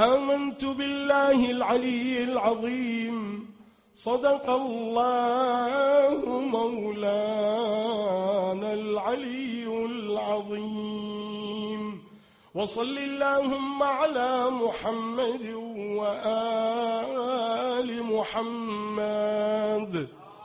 آمنت بالله العلي العظيم صدق الله مولانا العلي العظيم. وصل اللهم على محمد وآل محمد.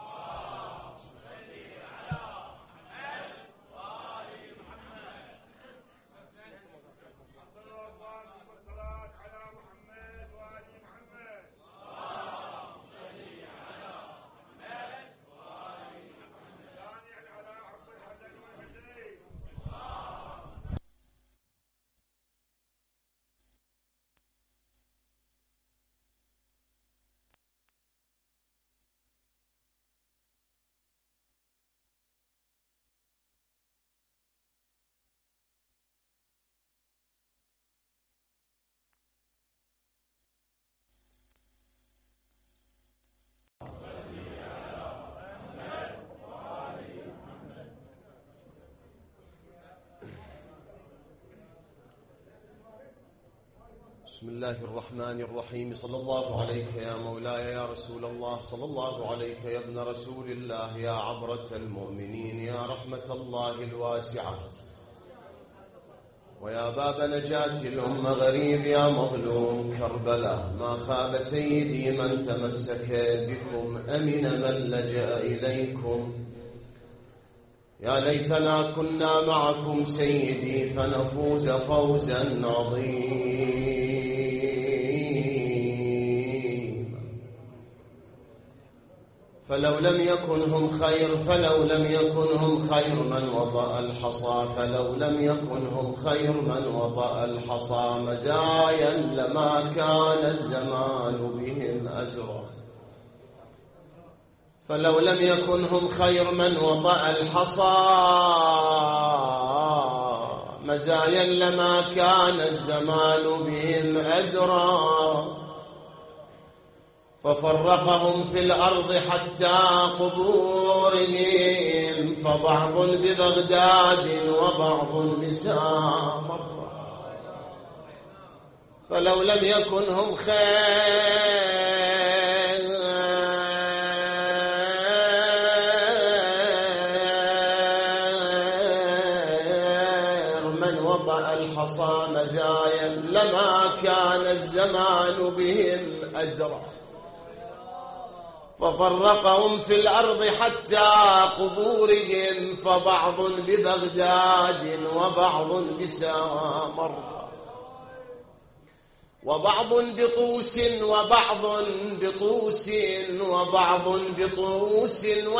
بسم الله الرحمن الرحيم. صلى الله عليك يا مولاي يا رسول الله، صلى الله عليك يا ابن رسول الله، يا عبرة المؤمنين، يا رحمة الله الواسعة، ويا باب نجاة الأمة غريب يا مظلوم كربلاء. ما خاب سيدي من تمسك بكم، أمن من لجأ إليكم. يا ليتنا كنا معكم سيدي فنفوز فوزا عظيما. فلو لم يكن هم خير، فلو لم يكن هم خير من وطأ الحصى، فلو لم يكن هم خير من وطأ الحصى. مزايا لما كان الزمان بهم أزرا، فلو لم يكن هم خير من وطأ الحصى. مزايا لما كان الزمان بهم أزرا. ففرقهم في الأرض حتى قبورهم، فبعض ببغداد وبعض بسامر. فلو لم يكن هم خير من وطأ الحصى، مزايا لما كان الزمان بهم أزرا. ففرقهم في الأرض حتى قبورهم، فبعض ببغداد وبعض بسامر، وبعض بطوس وبعض بطوس وبعض بطوس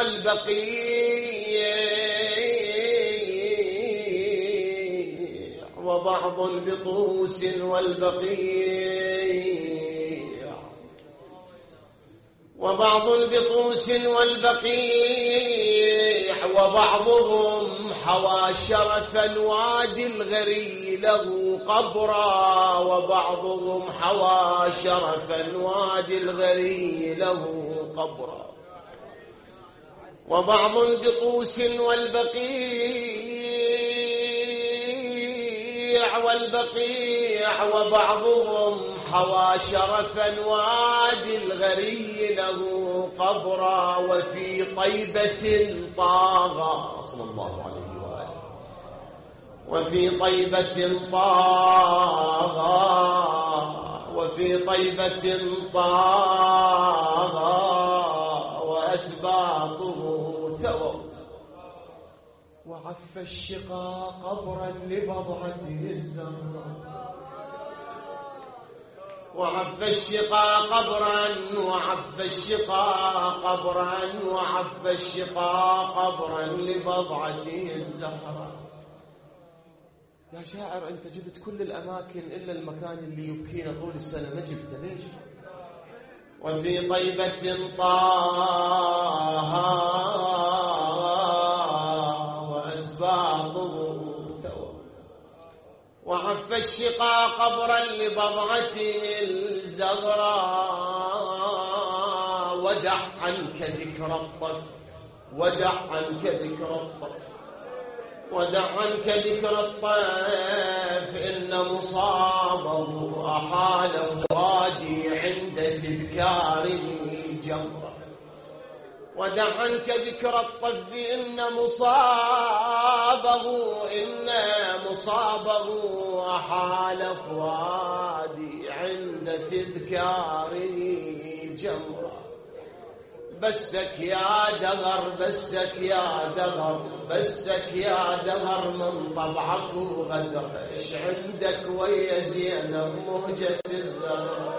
والبقيع، وبعض بطوس والبقيع، وبعض بطوس والبقيع. وبعضهم حوى شرف الوادي الغري له قبرا، وبعضهم حوى شرف الوادي الغري له قبرا. وبعض بطوس والبقيع وبعضهم حوى شرف الوادي الغري له قبرا. وفي طيبة طاغى صلى الله عليه وآله، وفي طيبة طاغى، وفي طيبة طاغى وأسباطه ثووا. وعف الشقا قبرا لبضعته الزهراء، وعف الشقا قبرا، وعف الشقا قبرا، وعف الشقا قبرا لبضعته الزهراء. يا شاعر أنت جبت كل الأماكن إلا المكان اللي يبكينا طول السنة، ما جبته ليش؟ وفي طيبة طه وأسباطه ثوى. وعف الشقا قبرا لبضعته الزغراء. ودع عنك ذكر الطف، ودع عنك ذكر الطف، ودع عنك ذكر الطيف. إن مصابه أحال حال فؤادي عند تذكاره جمرة. ودع عنك ذكر الطف إن مصابه أحال فؤادي عند تذكاره جمرة. بسك يا دهر بسك يا دهر بسك يا دهر من طبعك وغدر. ايش عندك ويا زينب مهجة الزهر.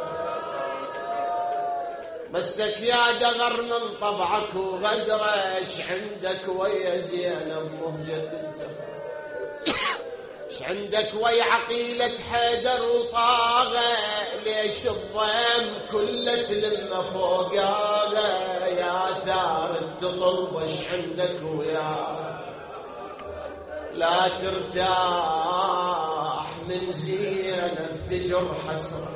بسك يا دهر من طبعك وغدر. ايش عندك ويا زينب مهجة الزهر. ايش عندك ويا عقيلة حيدر وطاغة. ليش الضيم كله تلم فوقاها يا ثار التطلب. ايش عندك ويا لا ترتاح من زينب تجر حسرة.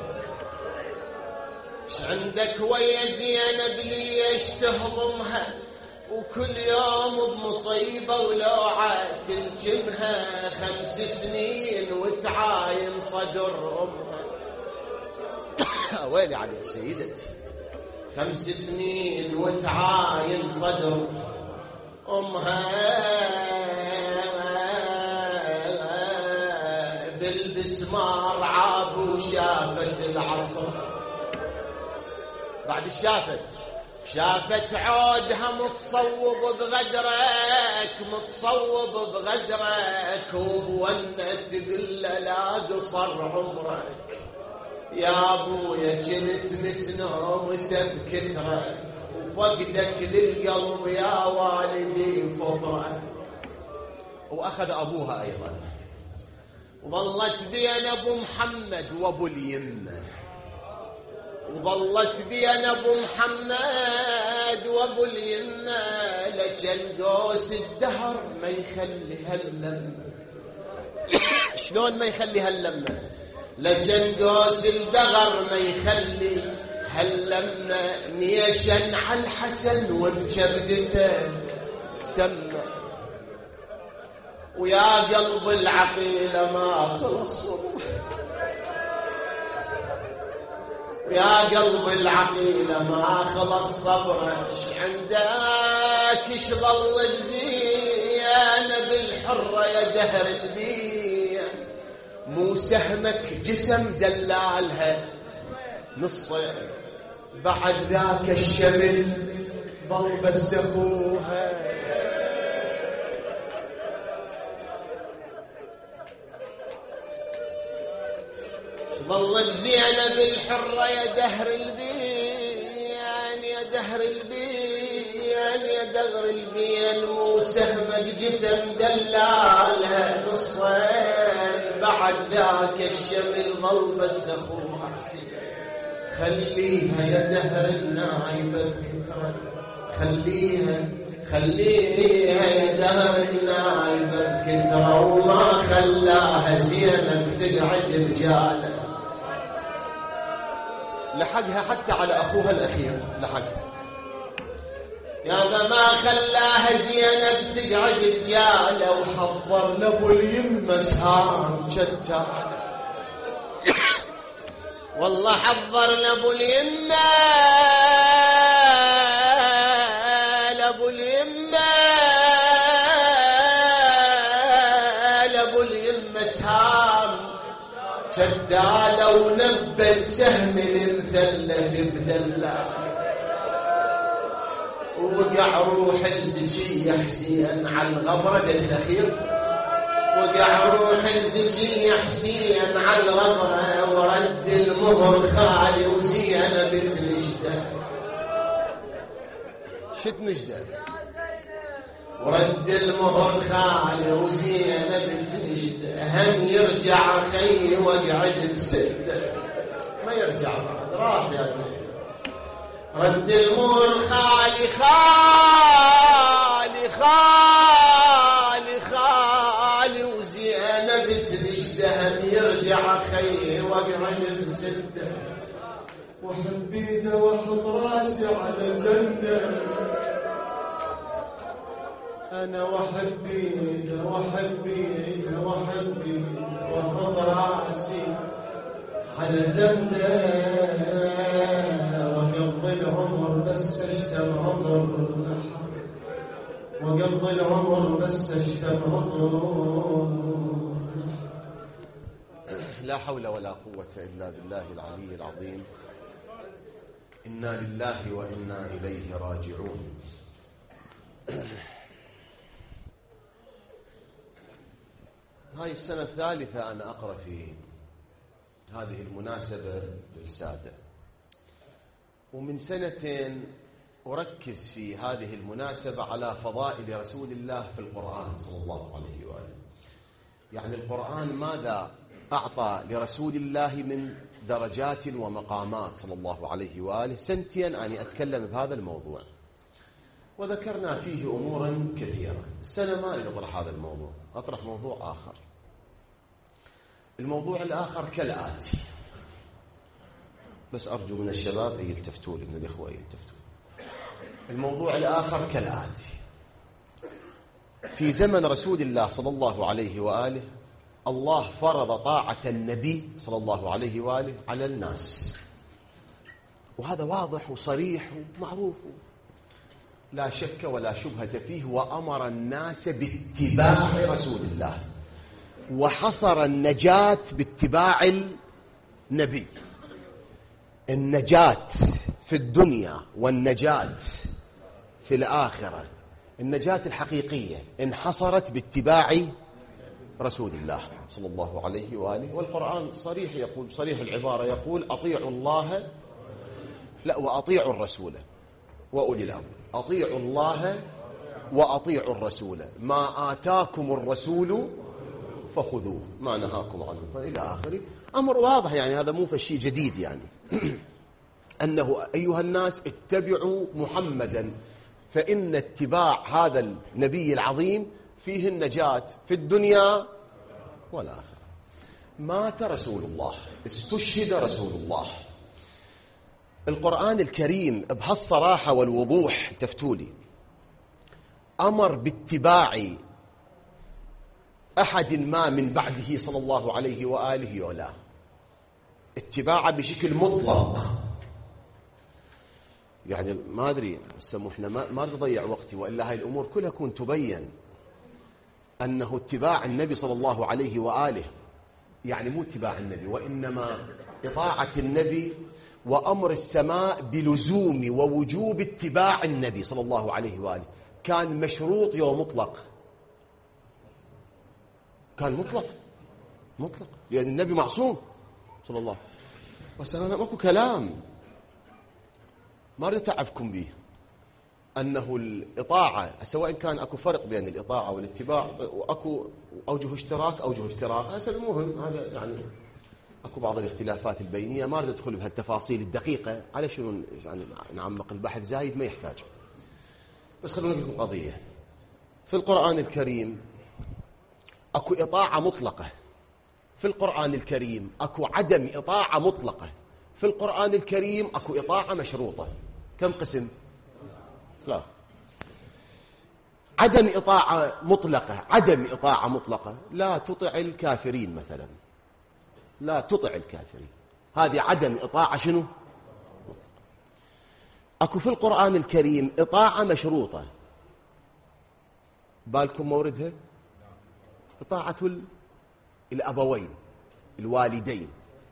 ايش عندك ويا زينب ليش تهضمها وكل يوم بمصيبة ولوعة تلجمها. 5 سنين وتعاين صدر أمها. ويلي عليك سيدتي 5 سنين وتعاين صدر أمها. بالبسمار عاب وشافت العصر. بعد شافت عودها متصوب بغدرك وبونة تقول لا قصر عمرك. يا ابويا كنت متنوسة بكترك وفقدك للقلب يا والدي فطرة. واخذ ابوها ايضا وظلت بين ابو محمد وابو اليمه. وظلت بين ابو محمد وابو اليمه. لجن قوس الدهر ما يخلي هاللمه. شلون ما يخلي هاللمه؟ لجن قوس الدهر ما يخلي هاللمه. نيشن على الحسن وبجبدته سمه. ويا قلب العقيله ما خلص صبر. يا قلب العقيلة ما خلص صبره. ايش عندك ايش ظل بزينب الحرة يا دهر البين. مو سهمك جسم دلالها نصه. بعد ذاك الشمل ظل بس اخوها. ظل بزينب الحرة يا دهر البين يا دهر البين يا دهر البين. مو سهمك جسم دلالها نصين. بعد ذاك الشمل ظل بس اخوها حسين. خليها يا دهر النايبة بكترة. خليها يا دهر النايبة بكترة. وما خلاها زينب تقعد بجاله. لحقها حتى على أخوها الأخير لحقها. يا ما خلاها زينب تقعد بجاله. وحضر لأبو اليمة سهام شتى. والله حضر لأبو اليمة سهام شتى. لو نبل سهم المثلث بدلا. وقع روح الزكية حسين على الغبرة بيت الأخير. وقع روح الزكية حسين على الغبرة. ورد المهر خالي وزينب تنجده. شت نجده؟ ورد المهر خالي وزينب تنجده. هم يرجع خي وقعد بسده. ما يرجع بعد راح يا زين. رد المهر خالي وزينب تنجده. هم يرجع خي وقعد بسده. وحبيده واحط راسي على زنده. أنا وحبيده واحط راسي على زمنه وقضي العمر بس اشتم عطر، وقضي العمر بس اشتم عطر. لا حول ولا قوة إلا بالله العلي العظيم. إنا لله وإنا إليه راجعون. هاي السنة الثالثة أنا أقرأ في هذه المناسبة للسادة، ومن سنتين أركز في هذه المناسبة على فضائل رسول الله في القرآن صلى الله عليه وآله. يعني القرآن ماذا أعطى لرسول الله من درجات ومقامات صلى الله عليه وآله. سنتين أنا أتكلم بهذا الموضوع، وذكرنا فيه أمورا كثيرة. السنة ما أطرح هذا الموضوع، أطرح موضوع آخر. الموضوع الآخر كالآتي، بس أرجو من الشباب أن يلتفتوا لي، من الإخوة يلتفتوا. الموضوع الآخر كالآتي: في زمن رسول الله صلى الله عليه وآله الله فرض طاعة النبي صلى الله عليه وآله على الناس، وهذا واضح وصريح ومعروف لا شك ولا شبهة فيه. وأمر الناس باتباع رسول الله، وحصر النجاة باتباع النبي. النجاة في الدنيا والنجاة في الآخرة، النجاة الحقيقية انحصرت باتباع رسول الله صلى الله عليه وآله. والقرآن صريح يقول، صريح العبارة يقول: أطيعوا الله وأطيعوا الرسول وأولي الأمر. أطيعوا الله وأطيعوا الرسول، ما آتاكم الرسول فخذوه، ما نهاكم عنه، فإلى آخره. أمر واضح، يعني هذا مو فشي جديد، يعني أنه أيها الناس اتبعوا محمدا، فإن اتباع هذا النبي العظيم فيه النجاة في الدنيا والآخرة. مات رسول الله، استشهد رسول الله. القرآن الكريم بهالصراحة والوضوح التفتولي أمر باتباع أحد ما من بعده صلى الله عليه وآله ولا اتباعه بشكل مطلق. يعني ما أدري سموحنا، ما نضيع وقتي، وإلا هاي الأمور كلها كنت تبين أنه اتباع النبي صلى الله عليه وآله، يعني مو اتباع النبي، وإنما إطاعة النبي وأمر السماء بلزوم ووجوب اتباع النبي صلى الله عليه وآله كان مشروط يوم مطلق. كان مطلق، لأن النبي معصوم صلى الله عليه وسلم. أنا ماكو كلام ما أريد أتعبكم به، أنه الإطاعة سواء كان أكو فرق بين الإطاعة والاتباع، وأكو أوجه اشتراك هذا المهم، هذا يعني أكو بعض الاختلافات البينية، ما أريد أدخل بهالتفاصيل الدقيقة، على شنو يعني نعمق البحث زايد ما يحتاج. بس خلونا نقول قضية. في القرآن الكريم أكو إطاعة مطلقة، في القرآن الكريم أكو عدم إطاعة مطلقة، في القرآن الكريم أكو إطاعة مشروطة. كم قسم؟ لا. عدم إطاعة مطلقة لا تطع الكافرين مثلا، لا تطع الكافرين، هذه عدم إطاعة شنو؟ مطلقة. أكو في القرآن الكريم إطاعة مشروطة، بالكم موردها؟ إطاعة الأبوين الوالدين،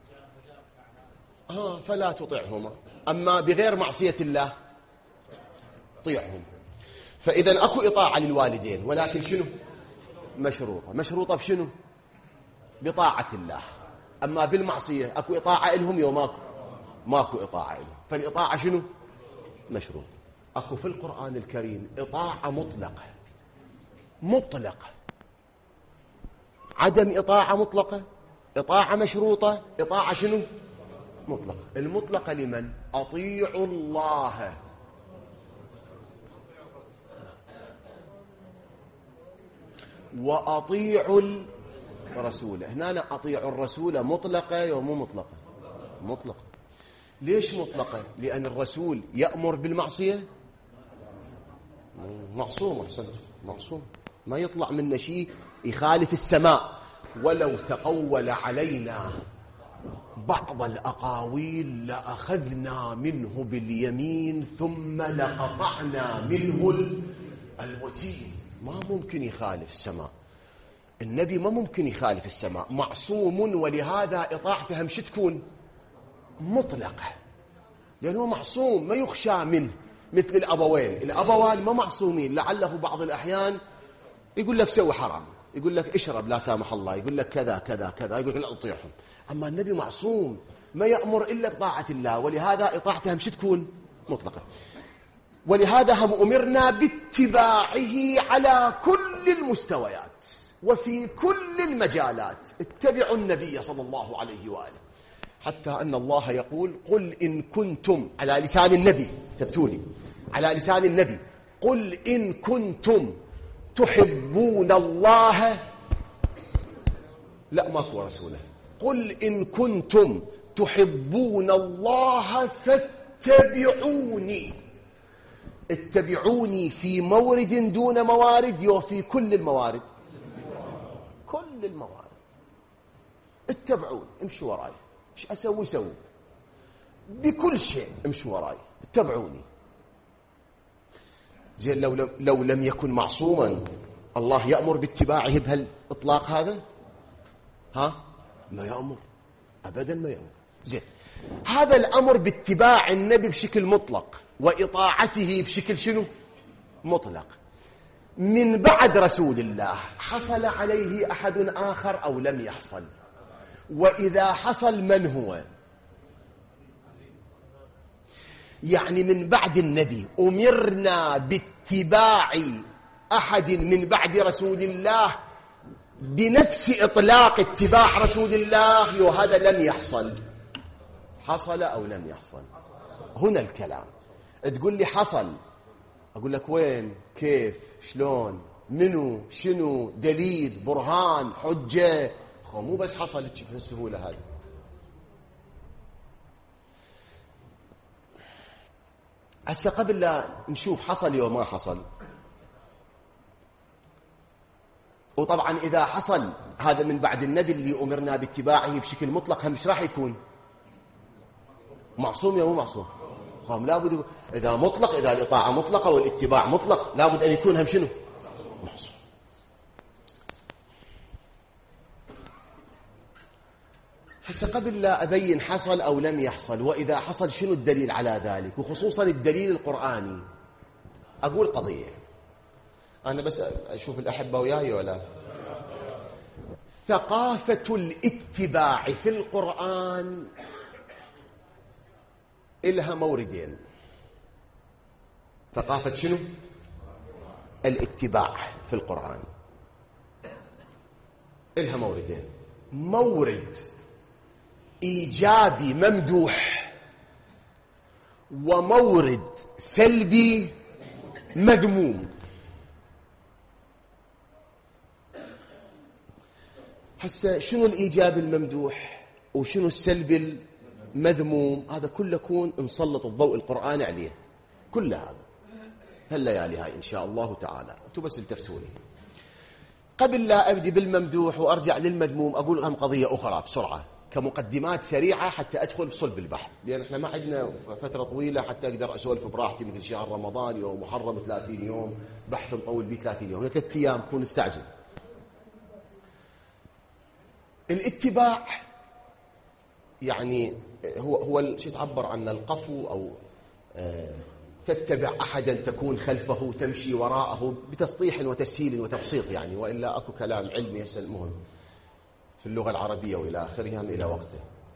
فلا تطعهما، أما بغير معصية الله طيعهم. فإذا أكو إطاعة للوالدين، ولكن شنو؟ مشروطة بشنو؟ بطاعة الله. أما بالمعصية أكو إطاعة لهم يوم ماكو إطاعة لهم، فالإطاعة شنو؟ مشروط. أكو في القرآن الكريم إطاعة مطلقة، عدم إطاعة مطلقة، إطاعة مشروطة، إطاعة شنو؟ مطلقة. المطلقة لمن؟ أطيعوا الله وأطيعوا الرسول. هنا أطيعوا الرسول مطلقة ومو مطلقة. ليش مطلقة؟ لأن الرسول يأمر بالمعصية، معصوم، ما يطلع منه شيء يخالف السماء. ولو تقول علينا بعض الأقاويل لأخذنا منه باليمين ثم لقطعنا منه الوتين. ما ممكن يخالف السماء، النبي ما ممكن يخالف السماء، معصوم، ولهذا إطاعته مش تكون مطلقة، لأنه معصوم ما يخشى منه. مثل الأبوان ما معصومين، لعله بعض الأحيان يقول لك سوي حرام، يقول لك اشرب لا سامح الله، يقول لك كذا كذا كذا، يقول لك لا تطيعهم. أما النبي معصوم ما يأمر إلا بطاعة الله، ولهذا إطاعته مش تكون مطلقة. ولهذا هم أمرنا باتباعه على كل المستويات وفي كل المجالات. اتبعوا النبي صلى الله عليه وآله، حتى أن الله يقول قل إن كنتم، على لسان النبي، تبتولي على لسان النبي، قل إن كنتم تحبون الله، لا ماكو رسوله، قل إن كنتم تحبون الله فاتبعوني. اتبعوني في مورد دون موارد، وفي كل الموارد، كل الموارد اتبعوني، امشوا وراي، ايش اسوي سوي، بكل شيء امشوا وراي، اتبعوني. زين لو لم يكن معصوما الله يأمر باتباعه بهالإطلاق هذا؟ ما يأمر أبدا، ما يأمر. زين هذا الأمر باتباع النبي بشكل مطلق وإطاعته بشكل شنو؟ مطلق. من بعد رسول الله حصل عليه أحد آخر أو لم يحصل؟ وإذا حصل من هو؟ يعني من بعد النبي أمرنا باتباع أحد من بعد رسول الله بنفس إطلاق اتباع رسول الله، وهذا لم يحصل. حصل أو لم يحصل؟ هنا الكلام. تقول لي حصل، أقول لك وين، كيف، شلون، منو، شنو، دليل، برهان، حجة. مو بس حصلت بالسهولة هذه. هسه قبل لا نشوف حصل أو ما حصل، وطبعا إذا حصل هذا من بعد النبي اللي أمرنا باتباعه بشكل مطلق، هم مش راح يكون معصوم يا مو معصوم؟ هم لابد إذا مطلق، إذا الإطاعة مطلقة والاتباع مطلق، لابد أن يكون هم شنو؟ معصوم. هسه قبل لا أبين حصل أو لم يحصل وإذا حصل شنو الدليل على ذلك، وخصوصا الدليل القرآني، أقول قضية أنا بس أشوف الأحبة وياي ولا. ثقافة الاتباع في القرآن إلها موردين. ثقافة شنو؟ الاتباع في القرآن إلها موردين. مورد إيجابي ممدوح، ومورد سلبي مذموم. هسه شنو الإيجابي الممدوح وشنو السلبي المذموم؟ هذا كله يكون نسلط الضوء القرآني عليه، كل هذا هالليالي هاي إن شاء الله تعالى. أنتوا بس التفتوني. قبل لا أبدي بالممدوح وأرجع للمذموم، أقول لهم قضية أخرى بسرعة كمقدمات سريعة حتى أدخل بصلب البحث، لأن إحنا ما عندنا فترة طويلة حتى أقدر أسولف براحتي، مثل شهر رمضان يوم محرم 30 يوم، بحث نطول به 30 يوم، 3 أيام كون نستعجل. الاتباع يعني هو شو تعبر عنه، القفو، أو تتبع أحدا تكون خلفه، تمشي وراءه، بتسطيح وتسهيل وتبسيط يعني، وإلا أكو كلام علمي يسأل مهم في اللغة العربية وإلى آخرها إلى وقته.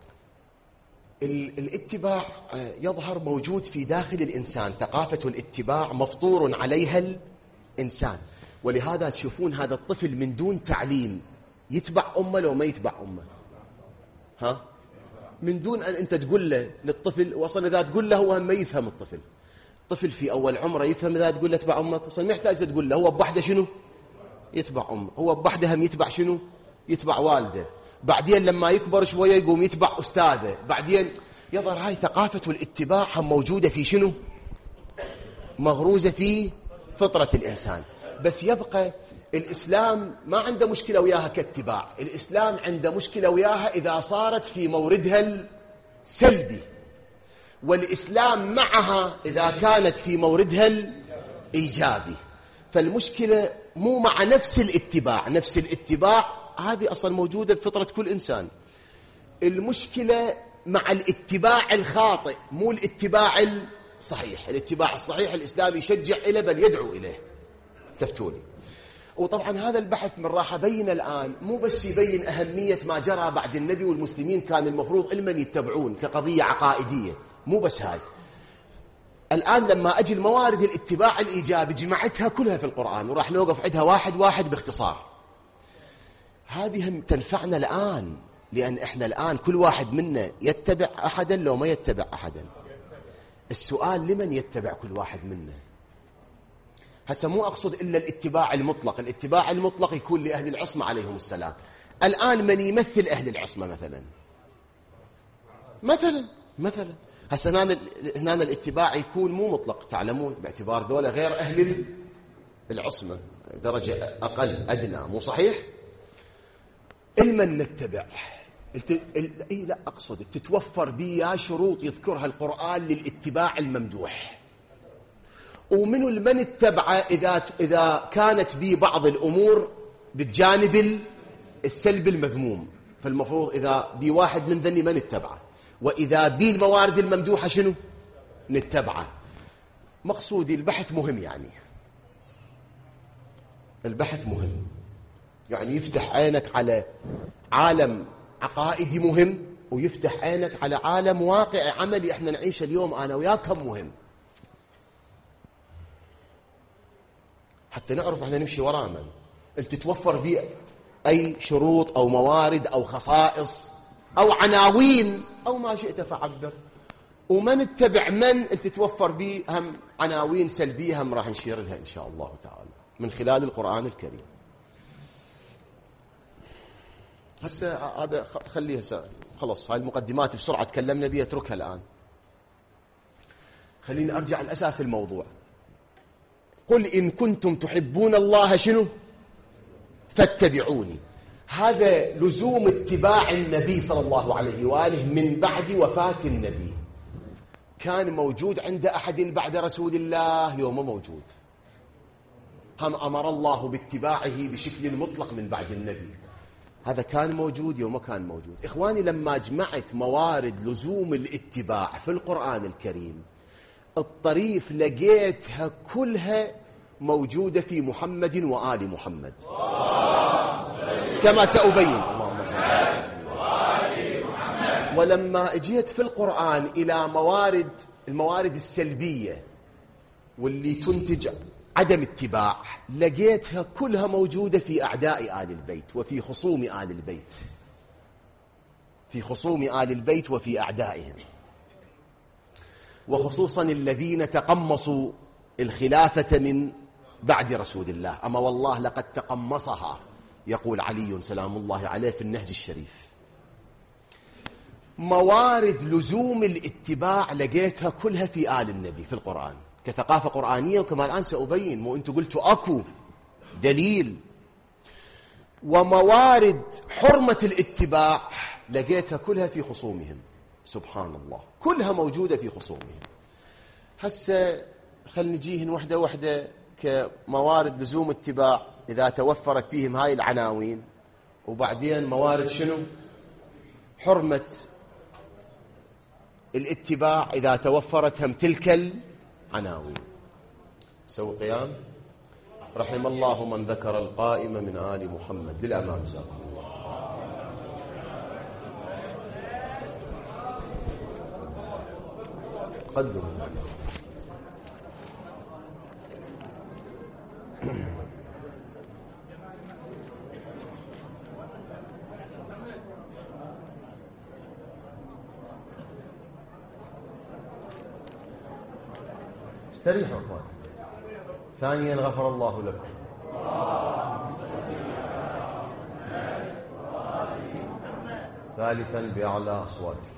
الاتباع يظهر موجود في داخل الإنسان، ثقافة الاتباع مفطور عليها الإنسان، ولهذا تشوفون هذا الطفل من دون تعليم يتبع أمه لو ما يتبع أمه، من دون أن أنت تقول له للطفل، وصل إذا تقول له هو ما يفهم الطفل في أول عمره يفهم إذا تقول له اتبع أمك، وصل ما يحتاج تقول له، هو بوحده شنو يتبع أمه، هو بوحده هم يتبع شنو، يتبع والده، بعدين لما يكبر شوية يقوم يتبع أستاذه، بعدين يظهر هاي ثقافة الاتباع هم موجودة في شنو، مغروزة في فطرة الإنسان. بس يبقى الإسلام ما عنده مشكلة وياها كاتباع، الإسلام عنده مشكلة وياها إذا صارت في موردها السلبي، والإسلام معها إذا كانت في موردها الإيجابي. فالمشكلة مو مع نفس الاتباع، نفس الاتباع هذه أصلا موجودة بفطرة كل إنسان. المشكلة مع الاتباع الخاطئ مو الاتباع الصحيح. الاتباع الصحيح الإسلام يشجع إليه بل يدعو إليه. تفتوني. وطبعا هذا البحث من راح أبين الآن مو بس يبين أهمية ما جرى بعد النبي والمسلمين كان المفروض علما يتبعون كقضية عقائدية، مو بس هذا. الآن لما أجي الموارد الاتباع الإيجابي جمعتها كلها في القرآن وراح نوقف عندها واحد واحد باختصار. هذه هم تنفعنا الآن، لأن إحنا الآن كل واحد منا يتبع أحدا لو ما يتبع أحدا. السؤال لمن يتبع كل واحد منا؟ هسه مو أقصد إلا الاتباع المطلق. الاتباع المطلق يكون لأهل العصمة عليهم السلام. الآن من يمثل أهل العصمة مثلا هسه هنا الاتباع يكون مو مطلق، تعلمون، باعتبار ذولا غير أهل العصمة درجة أقل أدنى، مو صحيح؟ المن نتبع لا أقصد تتوفر بيا شروط يذكرها القرآن للاتباع الممدوح. ومنه المن اتبعه إذا كانت بي بعض الأمور بالجانب السلبي المذموم، فالمفروض إذا بي واحد من ذني من اتبعه، وإذا بي الموارد الممدوحة شنو نتبعه. مقصودي البحث مهم، يعني البحث مهم، يعني يفتح عينك على عالم عقائدي مهم، ويفتح عينك على عالم واقعي عملي احنا نعيشه اليوم أنا وياكم مهم، حتى نعرف احنا نمشي وراء من. انت تتوفر بي أي شروط أو موارد أو خصائص أو عناوين أو ما شئت فعبر، ومن اتبع من تتوفر بي هم عناوين سلبية هم راح نشير لها إن شاء الله تعالى من خلال القرآن الكريم. هسه هذا خليها خلص، هاي المقدمات بسرعة تكلمنا بيها اتركها الآن. خليني أرجع لأساس الموضوع. قل إن كنتم تحبون الله شنو فاتبعوني. هذا لزوم اتباع النبي صلى الله عليه وآله من بعد وفاة النبي. كان موجود عند أحد بعد رسول الله؟ يوم موجود. هم أمر الله باتباعه بشكل مطلق من بعد النبي. هذا كان موجود يوم كان موجود. إخواني لما جمعت موارد لزوم الاتباع في القرآن الكريم الطريف لقيتها كلها موجودة في محمد وآل محمد كما سأبين. اللهم صل على محمد. ولما اجيت في القرآن إلى الموارد السلبية واللي تنتج عدم اتباع لقيتها كلها موجودة في أعداء آل البيت وفي خصوم آل البيت، في خصوم آل البيت وفي أعدائهم، وخصوصا الذين تقمصوا الخلافة من بعد رسول الله. أما والله لقد تقمصها، يقول علي سلام الله عليه في النهج الشريف. موارد لزوم الاتباع لقيتها كلها في آل النبي في القرآن كثقافة قرآنية، وكما الآن سأبين، مو أنتوا قلتوا أكو دليل. وموارد حرمة الاتباع لقيتها كلها في خصومهم، سبحان الله، كلها موجودة في خصومهم. هسه خل نجيهن وحدة وحدة كموارد لزوم اتباع إذا توفرت فيهم هاي العناوين، وبعدين موارد شنو حرمة الاتباع إذا توفرت هم تلك العناوين. سووا قيام. رحم الله من ذكر القائم من آل محمد. للأمام جزاكم الله. قدموا. استريحوا اخوان. ثانيا غفر الله لكم. ثالثا بأعلى أصواتكم.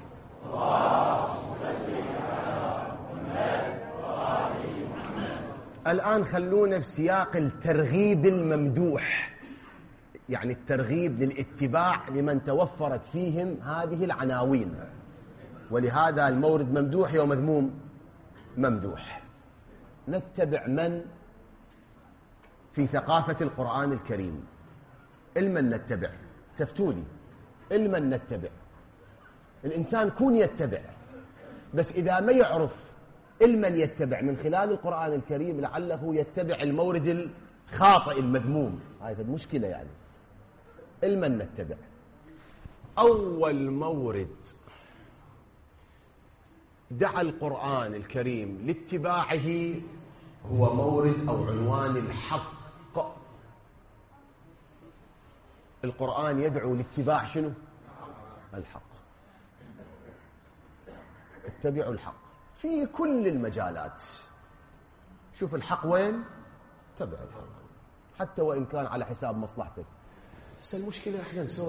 الآن خلونا بسياق الترغيب الممدوح، يعني الترغيب للاتباع لمن توفرت فيهم هذه العناوين، ولهذا المورد ممدوح ومذموم ممدوح. نتبع من في ثقافة القرآن الكريم؟ المن نتبع؟ تفتولي المن نتبع؟ الإنسان كون يتبع، بس إذا ما يعرف المن يتبع من خلال القرآن الكريم لعله يتبع المورد الخاطئ المذموم. هاي مشكلة يعني. المن نتبع؟ أول مورد دعا القرآن الكريم لاتباعه هو مورد أو عنوان الحق. القرآن يدعو لاتباع شنو؟ الحق. اتبعوا الحق في كل المجالات. شوف الحق وين، اتبع الحق حتى وإن كان على حساب مصلحتك. بس المشكلة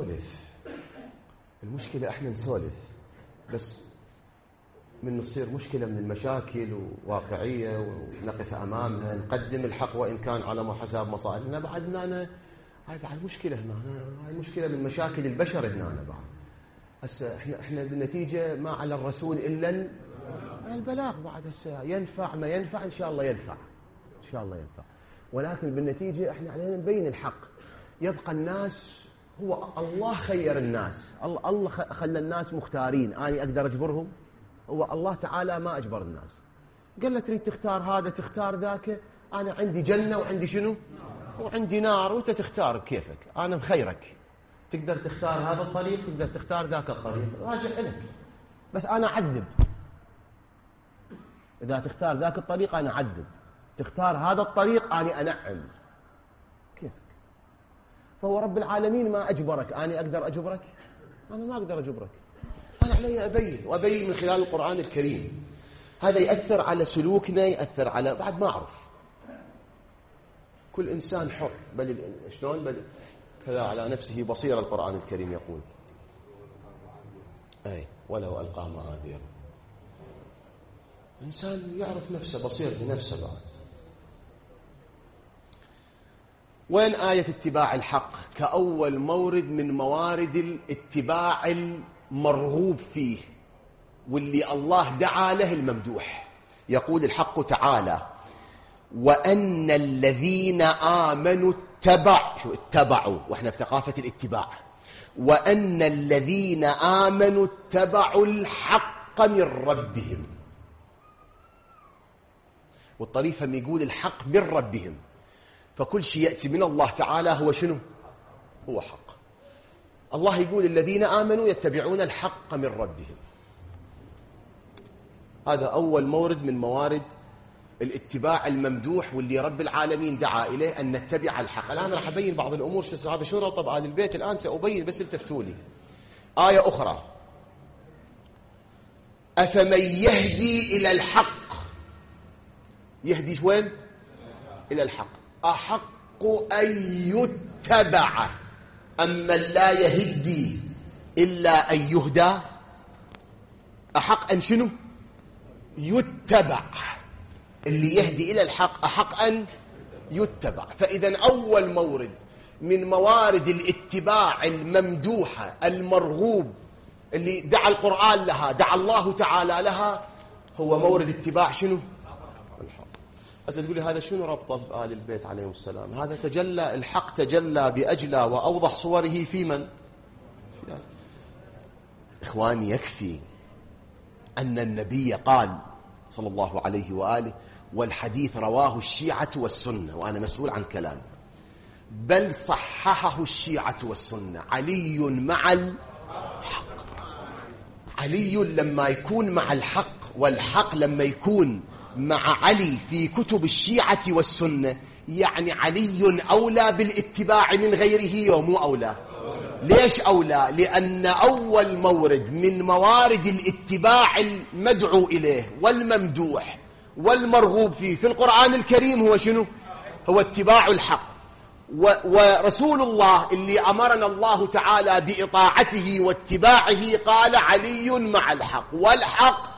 احنا نسولف بس من نصير مشكلة من المشاكل وواقعية ونقف أمامها نقدم الحق وإن كان على حساب مصالحنا. بعدنا أنا هاي بعد مشكلة هنا، هاي مشكلة من مشاكل البشر هنا بعد. هسه احنا بالنتيجة ما على الرسول إلا البلاغ. بعد هسه ينفع ما ينفع إن شاء الله ينفع، إن شاء الله ينفع، ولكن بالنتيجة احنا علينا نبين الحق. يبقى الناس، هو الله خير الناس، الله خلى الناس مختارين. أنا أقدر أجبرهم؟ هو الله تعالى ما أجبر الناس، قال له تريد تختار هذا تختار ذاك، أنا عندي جنة وعندي شنو وعندي نار، وأنت تختار كيفك، أنا مخيرك. تقدر تختار هذا الطريق، تقدر تختار ذاك الطريق، راجع لك، بس أنا أعذب. إذا تختار ذاك الطريق أنا أعذب، تختار هذا الطريق أنا أنعم. كيفك؟ فهو رب العالمين ما أجبرك، أنا أقدر أجبرك؟ أنا ما أقدر أجبرك، أنا علي أبين، وأبين من خلال القرآن الكريم. هذا يأثر على سلوكنا، يأثر على بعد ما أعرف. كل إنسان حر، بل شلون بل كذا على نفسه بصيرة. القرآن الكريم يقول أي ولو ألقى معاذيره. إنسان يعرف نفسه، بصير بنفسه بعد. وين آية اتباع الحق كأول مورد من موارد الاتباع المرغوب فيه واللي الله دعا له الممدوح؟ يقول الحق تعالى: وأن الذين آمنوا اتبعوا، وإحنا في ثقافة الاتباع. وأن الذين آمنوا اتبعوا الحق من ربهم. والطريف هم يقول الحق من ربهم، فكل شيء يأتي من الله تعالى هو شنو؟ هو حق. الله يقول الذين آمنوا يتبعون الحق من ربهم. هذا أول مورد من موارد الاتباع الممدوح واللي رب العالمين دعا إليه، أن نتبع الحق. الآن راح أبين بعض الأمور. هذا شو رطب آل البيت؟ الآن سأبين، بس التفتوا لي. آية أخرى: أفمن يهدي إلى الحق، يهدي وين؟ إلى الحق، أحق أن يتبع أم من لا يهدي إلا أن يهدى؟ أحق أن شنو؟ يتبع. اللي يهدي إلى الحق أحق أن يتبع. فإذا أول مورد من موارد الاتباع الممدوحة المرغوب اللي دعا القرآن لها، دعا الله تعالى لها، هو مورد اتباع شنو؟ الحق. أسأل تقول لي هذا شنو ربطه بآل البيت عليهم السلام؟ هذا تجلى الحق، تجلى بأجلى وأوضح صوره في من؟ في إخواني، يكفي أن النبي قال صلى الله عليه وآله، والحديث رواه الشيعة والسنة وأنا مسؤول عن كلامه، بل صححه الشيعة والسنة: علي مع الحق. علي لما يكون مع الحق، والحق لما يكون مع علي في كتب الشيعة والسنة، يعني علي أولى بالاتباع من غيره ومو أولى. ليش أولى؟ لأن أول مورد من موارد الاتباع المدعو إليه والممدوح والمرغوب فيه في القرآن الكريم هو شنو؟ هو اتباع الحق. ورسول الله اللي أمرنا الله تعالى بإطاعته واتباعه قال: علي مع الحق والحق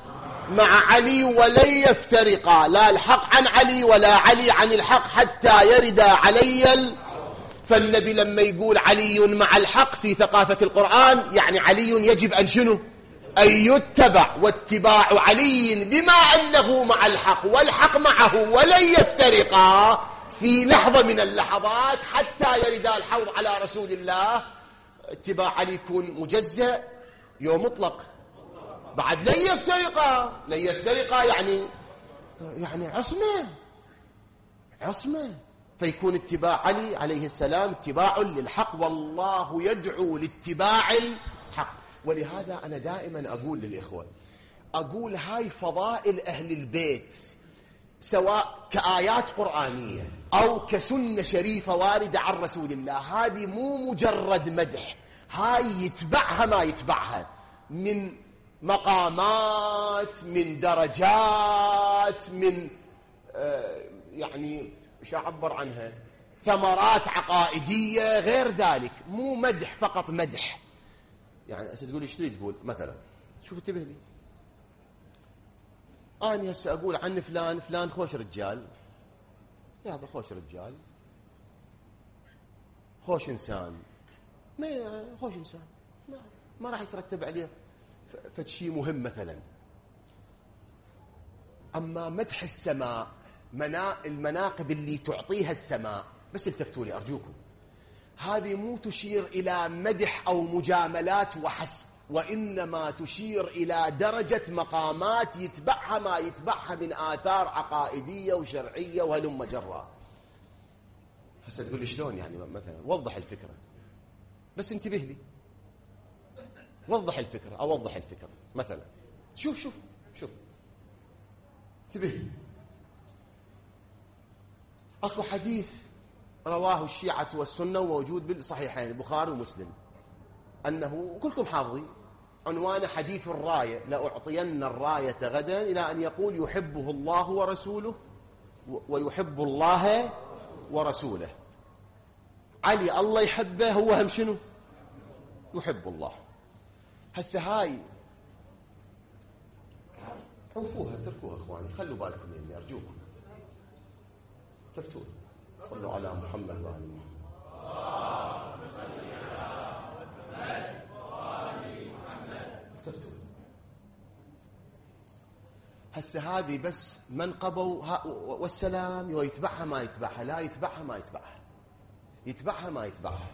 مع علي ولن يفترقا، لا الحق عن علي ولا علي عن الحق حتى يرد علي فالنبي لما يقول علي مع الحق في ثقافة القرآن يعني علي يجب أن شنو؟ أن يتبع، واتباع علي بما أنه مع الحق والحق معه ولن يفترقا في لحظة من اللحظات حتى يرد الحوض على رسول الله. اتباع علي يكون مجزأ يوم مطلق، بعد لن يفترقا، لن يفترقا يعني عصمة، فيكون اتباع علي عليه السلام اتباع للحق، والله يدعو لاتباع الحق. ولهذا أنا دائما أقول للإخوة، أقول هاي فضائل أهل البيت سواء كآيات قرآنية أو كسنة شريفة واردة عن رسول الله، هذه مو مجرد مدح، هاي يتبعها ما يتبعها من مقامات، من درجات، من يعني مش أعبر عنها، ثمرات عقائدية غير ذلك، مو مدح فقط مدح. يعني هسه تقول ايش تريد تقول؟ مثلا شوف انتبه لي، أنا هسه أقول عن فلان خوش رجال، هذا خوش رجال، خوش إنسان، ما خوش إنسان ما راح يترتب عليه فشي مهم مثلا. أما مدح السماء، المناقب اللي تعطيها السماء، بس التفتوا لي أرجوكم، هذه مو تشير إلى مدح أو مجاملات وحسب، وإنما تشير إلى درجة مقامات يتبعها ما يتبعها من آثار عقائدية وشرعية وهلم جرا. هسه تقول لي شلون يعني؟ مثلا وضح الفكرة، بس انتبه لي، وضح الفكرة، أوضح الفكرة. مثلا شوف انتبه لي، أكو حديث رواه الشيعة والسنة وموجود بالصحيحين البخاري ومسلم، أنه كلكم حافظين عنوان حديث الراية، لأعطين الراية غدا، إلى أن يقول يحبه الله ورسوله ويحب الله ورسوله. علي الله يحبه، هو هم شنو؟ يحب الله. هسه هاي عوفوها، تركوها اخواني، خلوا بالكم مني ارجوكم، تفتون صلوا على محمد وعلى محمد. تفتون هسه هذه بس منقبوا والسلام، ويتبعها ما يتبعها، لا يتبعها ما يتبعها، يتبعها ما يتبعها،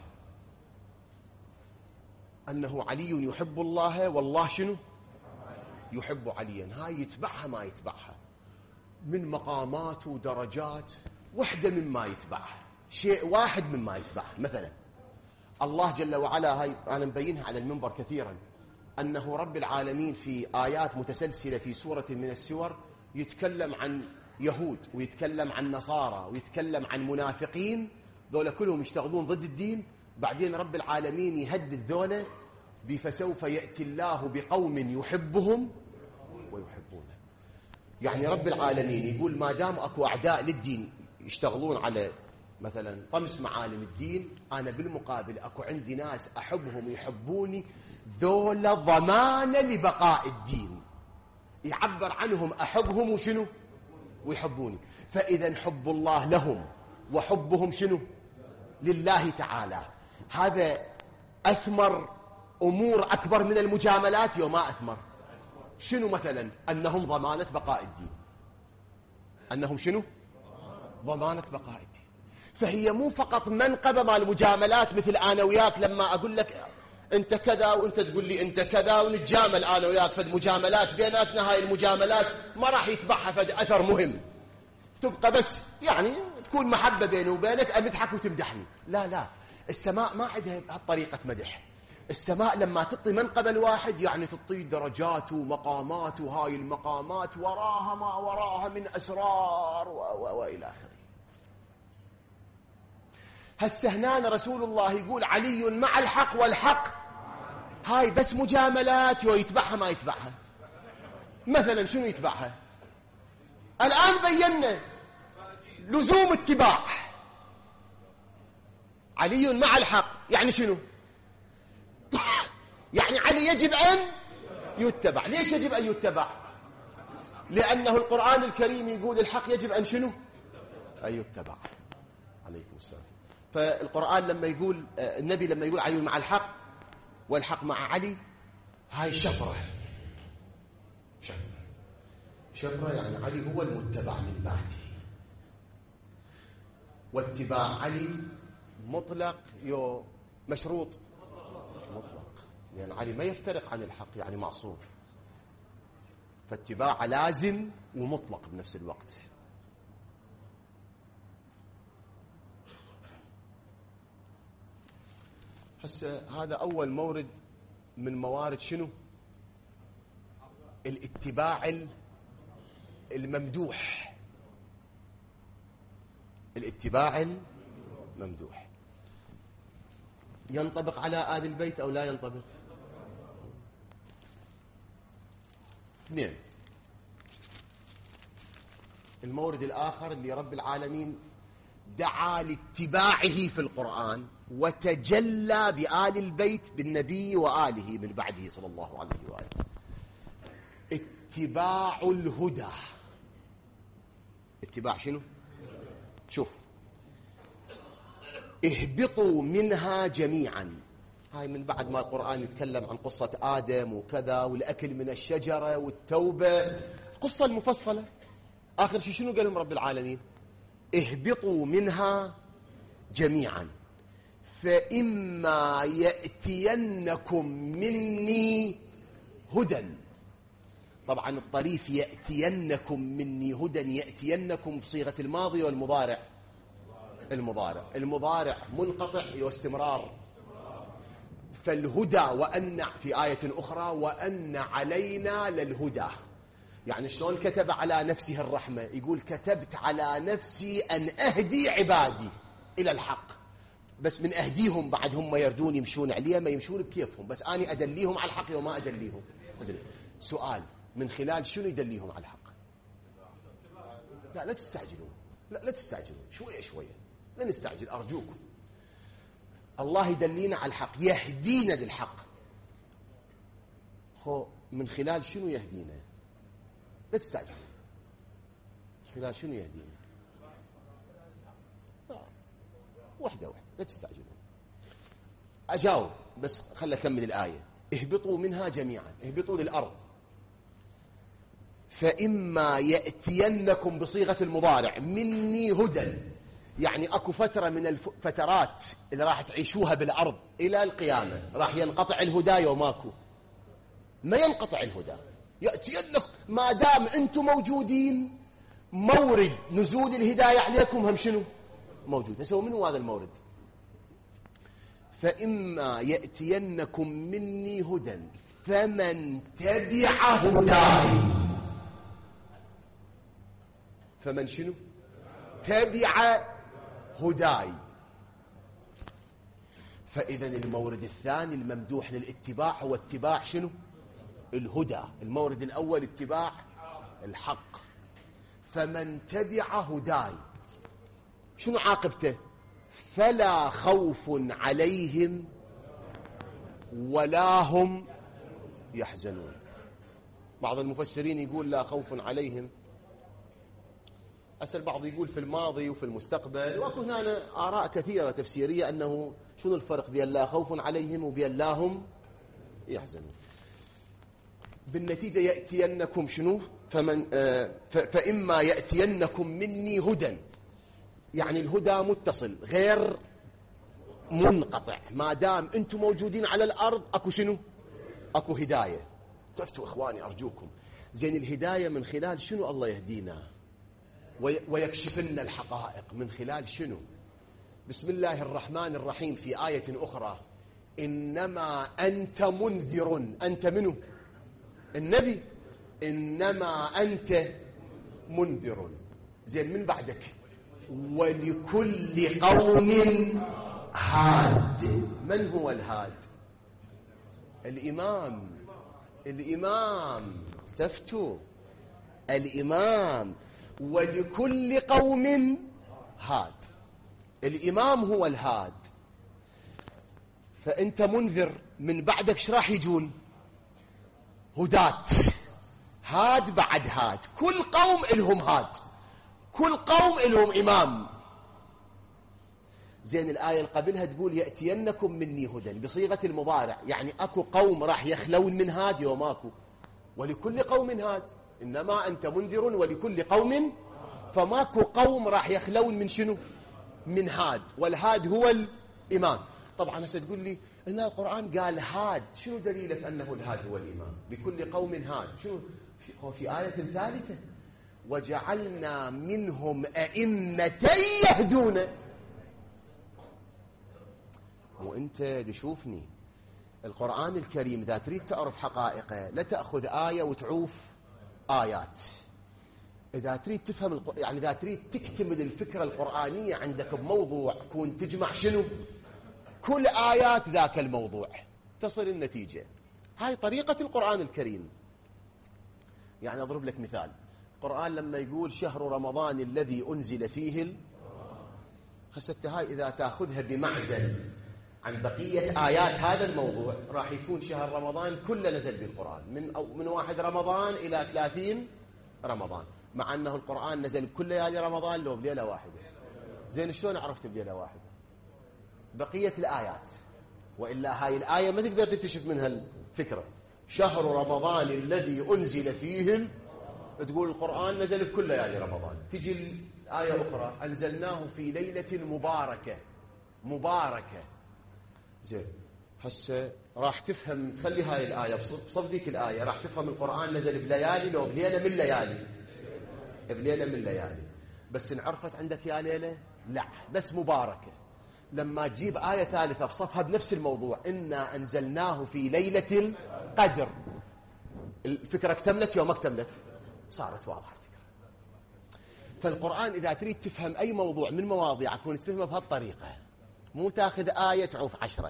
أنه علي يحب الله والله شنو؟ يحب عليا، هاي يتبعها ما يتبعها من مقامات ودرجات، وحدة مما يتبعها، شيء واحد مما يتبعها. مثلا الله جل وعلا، هاي أنا مبينها على المنبر كثيرا، أنه رب العالمين في آيات متسلسلة في سورة من السور يتكلم عن يهود ويتكلم عن نصارى ويتكلم عن منافقين، ذولا كلهم يشتغلون ضد الدين. بعدين رب العالمين يهدد ذولا فسوف يأتي الله بقوم يحبهم ويحبونه. يعني رب العالمين يقول ما دام أكو أعداء للدين يشتغلون على مثلا طمس معالم الدين، أنا بالمقابل أكو عندي ناس أحبهم ويحبوني، ذولا ضمانة لبقاء الدين، يعبر عنهم أحبهم وشنو؟ ويحبوني. فإذا حب الله لهم وحبهم شنو؟ لله تعالى. هذا أثمر أمور أكبر من المجاملات وما أثمر. شنو مثلا؟ أنهم ضمانة بقاء الدين، أنهم شنو؟ ضمانة بقاء الدين. فهي مو فقط منقبة مع المجاملات، مثل أنا وياك لما أقول لك أنت كذا وأنت تقول لي أنت كذا ونتجامل أنا وياك، فد مجاملات بيناتنا، هاي المجاملات ما راح يتبعها فد أثر مهم، تبقى بس يعني تكون محبة بيني وبينك، أمدحك وتمدحني. لا لا، السماء ما عندها هالطريقة مدح. السماء لما تعطي منقبة الواحد يعني تعطي درجات ومقامات، وهاي المقامات وراها ما وراها من أسرار وإلى آخره. هسه هنا رسول الله يقول علي مع الحق والحق، هاي بس مجاملات ويتبعها ما يتبعها. مثلا شنو يتبعها؟ الآن بينا لزوم اتباع علي مع الحق، يعني شنو؟ يعني علي يجب أن يتبع. ليش يجب أن يتبع؟ لأنه القرآن الكريم يقول الحق يجب أن شنو؟ أن يتبع. عليكم السلام. فالقرآن لما يقول النبي لما يقول علي مع الحق والحق مع علي، هاي شفرة. شفرة يعني علي هو المتبع من بعده، واتباع علي مطلق يو مشروط مطلق، لأن يعني علي ما يفترق عن الحق، يعني معصوم، فاتباع لازم ومطلق بنفس الوقت. هسه هذا أول مورد من موارد شنو؟ الاتباع الممدوح. الاتباع الممدوح ينطبق على آل البيت أو لا ينطبق؟ اثنين. المورد الآخر اللي رب العالمين دعا لاتباعه في القرآن وتجلى بآل البيت بالنبي وآله من بعده صلى الله عليه وآله، اتباع الهدى. اتباع شنو؟ شوف، اهبطوا منها جميعا، هاي من بعد ما القرآن يتكلم عن قصة آدم وكذا والأكل من الشجرة والتوبة، قصة المفصلة. آخر شيء شنو قال لهم رب العالمين؟ اهبطوا منها جميعا فإما يأتينكم مني هدى. طبعا الطريف يأتينكم مني هدى، يأتينكم بصيغة الماضي والمضارع. المضارع منقطع واستمرار. فالهدى وأن في آية أخرى وأن علينا للهدى، يعني شلون كتب على نفسه الرحمة؟ يقول كتبت على نفسي أن أهدي عبادي إلى الحق، بس من أهديهم بعد هم يردون يمشون عليه، ما يمشون بكيفهم، بس أنا أدليهم على الحق وما أدليهم. سؤال، من خلال شنو يدليهم على الحق؟ لا تستعجلون، لا تستعجلون، شوية شوية، لا نستعجل أرجوكم. الله يدلينا على الحق، يهدينا للحق. من خلال شنو يهدينا؟ لا تستعجلوا. من خلال شنو يهدينا؟ واحدة لا تستعجلوا. أجاوب بس خلي أكمل الآية. اهبطوا منها جميعا، اهبطوا للأرض. فإما يأتينكم بصيغة المضارع مني هدى، يعني أكو فترة من الفترات اللي راح تعيشوها بالأرض إلى القيامة راح ينقطع الهدى يوماكو. ما ينقطع الهدى، يأتينكم ما دام أنتم موجودين. مورد نزول الهداية عليكم هم شنو؟ موجود. نسوي منه هذا المورد. فإما يأتينكم مني هدى فمن تبع هداي. فمن شنو؟ تبع هداي. فإذا المورد الثاني الممدوح للاتباع هو اتباع شنو؟ الهدى. المورد الأول اتباع الحق. فمن تبع هداي شنو عاقبته؟ فلا خوف عليهم ولا هم يحزنون. بعض المفسرين يقول لا خوف عليهم، أسأل بعض يقول في الماضي وفي المستقبل، وأكو هنا آراء كثيرة تفسيرية أنه شنو الفرق بين لا خوف عليهم وبين لا هم يحزنون. بالنتيجة يأتينكم شنو؟ فإما يأتينكم مني هدى، يعني الهدى متصل غير منقطع. ما دام أنتم موجودين على الأرض أكو شنو؟ أكو هداية. تفتوا إخواني أرجوكم. زين الهداية من خلال شنو الله يهدينا ويكشف لنا الحقائق؟ من خلال شنو؟ بسم الله الرحمن الرحيم في آية أخرى إنما أنت منذر. أنت منه؟ النبي. إنما أنت منذر. زين من بعدك؟ ولكل قوم هاد. من هو الهاد؟ الإمام. تفتوا الإمام. ولكل قوم هاد. الإمام هو الهاد. فأنت منذر، من بعدك ايش راح يجون؟ هدات. هاد بعد هاد، كل قوم إلهم هاد، كل قوم إلهم إمام. زين الآية اللي قبلها تقول يأتينكم مني هدى بصيغة المضارع، يعني أكو قوم راح يخلون من هاد يوم أكو، ولكل قوم هاد، إنما أنت منذر ولكل قوم، فماكو قوم راح يخلون من شنو؟ من هاد، والهاد هو الإمام. طبعا هسه تقول لي إن القرآن قال هاد، شنو دليلك أنه الهاد هو الإمام؟ لكل قوم هاد، شنو في آية ثالثة وجعلنا منهم أئمة يهدون. وانت تشوفني القرآن الكريم إذا تريد تعرف حقائقه لا تأخذ آية وتعوف آيات. إذا تريد تفهم يعني إذا تريد تكتمل الفكرة القرآنية عندك بموضوع، كون تجمع شنو؟ كل آيات ذاك الموضوع تصل النتيجة. هاي طريقة القرآن الكريم. يعني أضرب لك مثال، القرآن لما يقول شهر رمضان الذي أنزل فيه هسه هاي إذا تأخذها بمعزل عن بقية آيات هذا الموضوع راح يكون شهر رمضان كله نزل بالقرآن من 1 رمضان إلى 30 رمضان، مع أنه القرآن نزل بكل ليالي رمضان لو بليلة واحدة. زين شلون عرفت بليلة واحدة؟ بقية الآيات، وإلا هاي الآية ما تقدر تكتشف منها الفكرة. شهر رمضان الذي أنزل فيه تقول القرآن نزل بكل ليالي رمضان. تجي الآية أخرى أنزلناه في ليلة مباركة. زين هسه راح تفهم، خلي هاي الآية بصدق الآية راح تفهم القرآن نزل بليالي لو بليلة من ليالي، بليلة من ليالي. بس إن عرفت عندك يا ليلة لا، بس مباركة. لما تجيب آية ثالثة بصفها بنفس الموضوع إنا أنزلناه في ليلة القدر، الفكرة اكتملت يوم اكتملت صارت واضحة الفكرة. فالقرآن إذا تريد تفهم أي موضوع من مواضيع كون تفهمه بهالطريقة، مو تاخذ آية تعوف 10.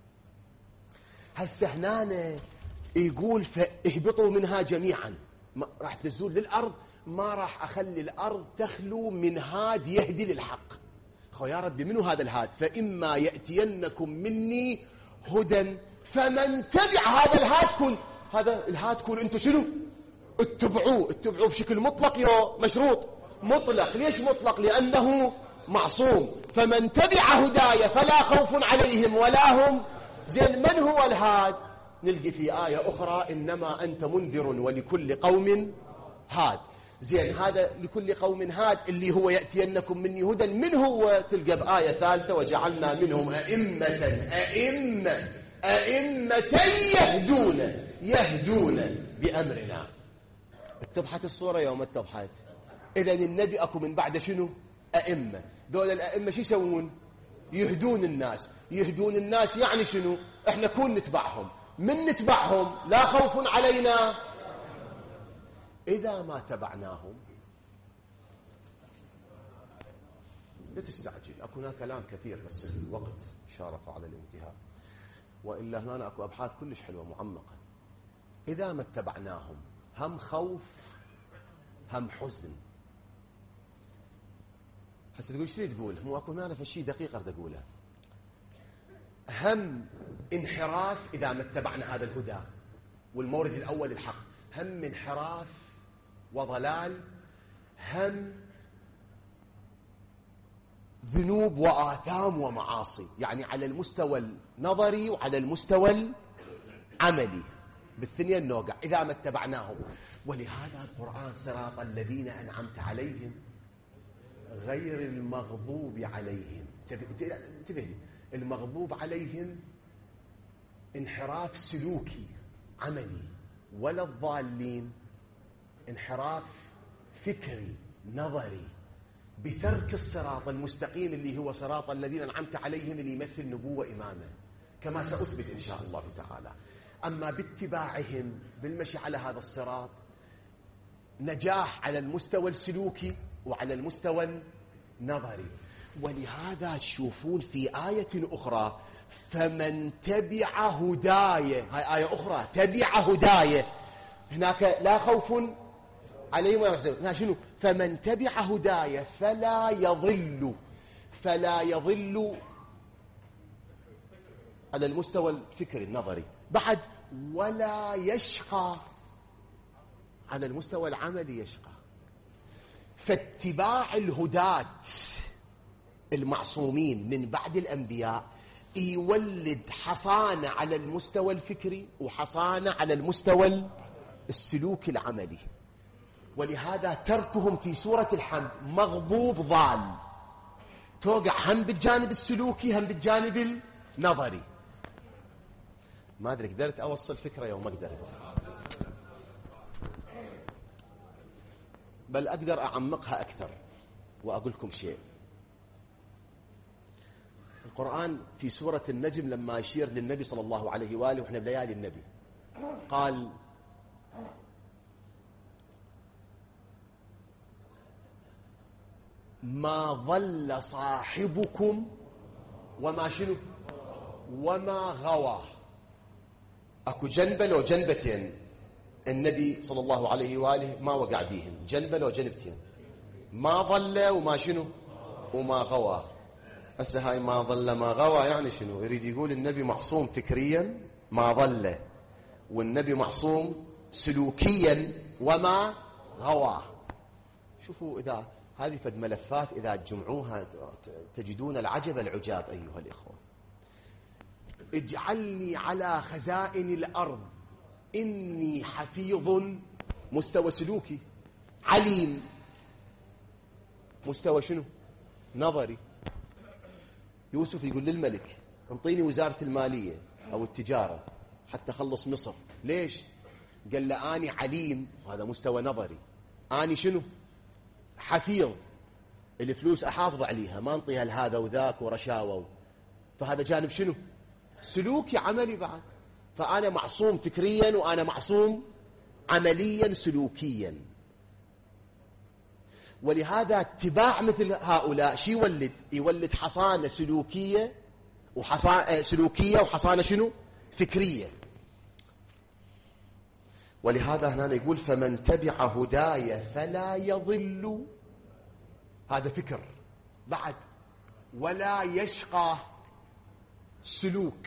هسه هنا يقول فاهبطوا منها جميعا، راح تنزلون للأرض، ما راح أخلي الأرض تخلو من هاد يهدي للحق. خو يا ربي منو هذا الهاد؟ فإما يأتينكم مني هدى فمن تبع هذا الهاد كن، هذا الهاد كن انتو شنو؟ اتبعوه بشكل مطلق يا مشروط؟ مطلق. ليش مطلق؟ لأنه معصوم. فمن تبع هدايا فلا خوف عليهم ولا هم. زين من هو الهاد؟ نلقي في آية أخرى إنما أنت منذر ولكل قوم هاد. زين هذا لكل قوم هاد اللي هو يأتينكم مني هدى، من هو؟ تلقى بآية ثالثة وجعلنا منهم أئمة يهدون بأمرنا. اتضحت الصورة يوم اتضحت. إذن النبي أكو من بعد شنو؟ أئمة. دول الأئمة شو يسوون؟ يهدون الناس يعني شنو؟ احنا كون نتبعهم، من نتبعهم لا خوف علينا إذا ما تبعناهم. لا تستعجل، أكو هنا كلام كثير بس الوقت شارف على الانتهاء، وإلا هنا أكو أبحاث كلش حلوة معمقة. إذا ما اتبعناهم هم خوف هم حزن. هسه تقول شو تقول؟ مو أكو هنا فشي دقيقة أريد أقوله. هم انحراف إذا ما اتبعنا هذا الهدى، والمورد الأول الحق، هم انحراف وضلال، هم ذنوب وآثام ومعاصي، يعني على المستوى النظري وعلى المستوى العملي بالثنين نوقع إذا ما اتبعناهم. ولهذا القرآن صراط الذين أنعمت عليهم غير المغضوب عليهم. انتبه لي، المغضوب عليهم انحراف سلوكي عملي، ولا الضالين انحراف فكري نظري بترك الصراط المستقيم اللي هو صراط الذين أنعمت عليهم اللي يمثل نبوة إمامة كما سأثبت إن شاء الله تعالى. أما باتباعهم بالمشي على هذا الصراط نجاح على المستوى السلوكي وعلى المستوى النظري. ولهذا تشوفون في آية أخرى فمن تبع هدايا، هاي آية أخرى تبع هدايا، هناك لا خوف عليهم ولا يحزنون. هنا شنو؟ فمن تبع هدايا فلا يضل على المستوى الفكري النظري، بعد ولا يشقى على المستوى العملي يشقى. فاتباع الهداة المعصومين من بعد الأنبياء يولد حصانة على المستوى الفكري وحصانة على المستوى السلوك العملي. ولهذا تركهم في سورة الحمد مغضوب ضال، توقع هم بالجانب السلوكي هم بالجانب النظري. ما أدري قدرت أوصل فكرة يوم ما قدرت، بل أقدر أعمقها أكثر وأقول لكم شيء. القرآن في سورة النجم لما يشير للنبي صلى الله عليه وآله وإحنا بليالي النبي قال ما ضل صاحبكم وما شنو وما غوى. أكو جنبة لو جنبتين، النبي صلى الله عليه وآله ما وقع بيهم، جنبة لو جنبتين، ما ضل وما شنو وما غوى. هسه هاي ما ضل ما غوى يعني شنو؟ يريد يقول النبي معصوم فكريا ما ضل، والنبي معصوم سلوكيا وما غوى. شوفوا إذا هذه فد ملفات إذا تجمعوها تجدون العجب العجاب أيها الإخوة. اجعلني على خزائن الأرض إني حفيظ، مستوى سلوكي، عليم مستوى شنو نظري. يوسف يقول للملك انطيني وزارة المالية أو التجارة حتى أخلص مصر. ليش؟ قال له أني عليم، هذا مستوى نظري. أني شنو حفيظ، الفلوس أحافظ عليها ما انطيها لهذا وذاك ورشاوى، فهذا جانب شنو سلوكي عملي بعد. فأنا معصوم فكريا وأنا معصوم عمليا سلوكيا. ولهذا اتباع مثل هؤلاء شي يولد حصانة سلوكية وحصانة شنو فكرية. ولهذا هنا يقول فمن تبع هداي فلا يضل، هذا فكر بعد، ولا يشقى سلوك.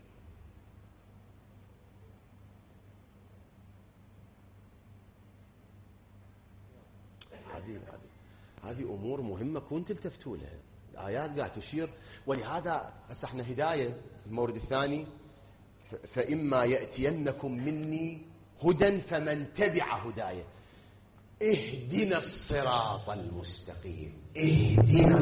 هذه أمور مهمة كون تلتفتوا لها. الآيات قاعد تشير. ولهذا هسه احنا هداية المورد الثاني فإما يأتينكم مني هدى فمن تبع هدايا. اهدنا الصراط المستقيم، اهدنا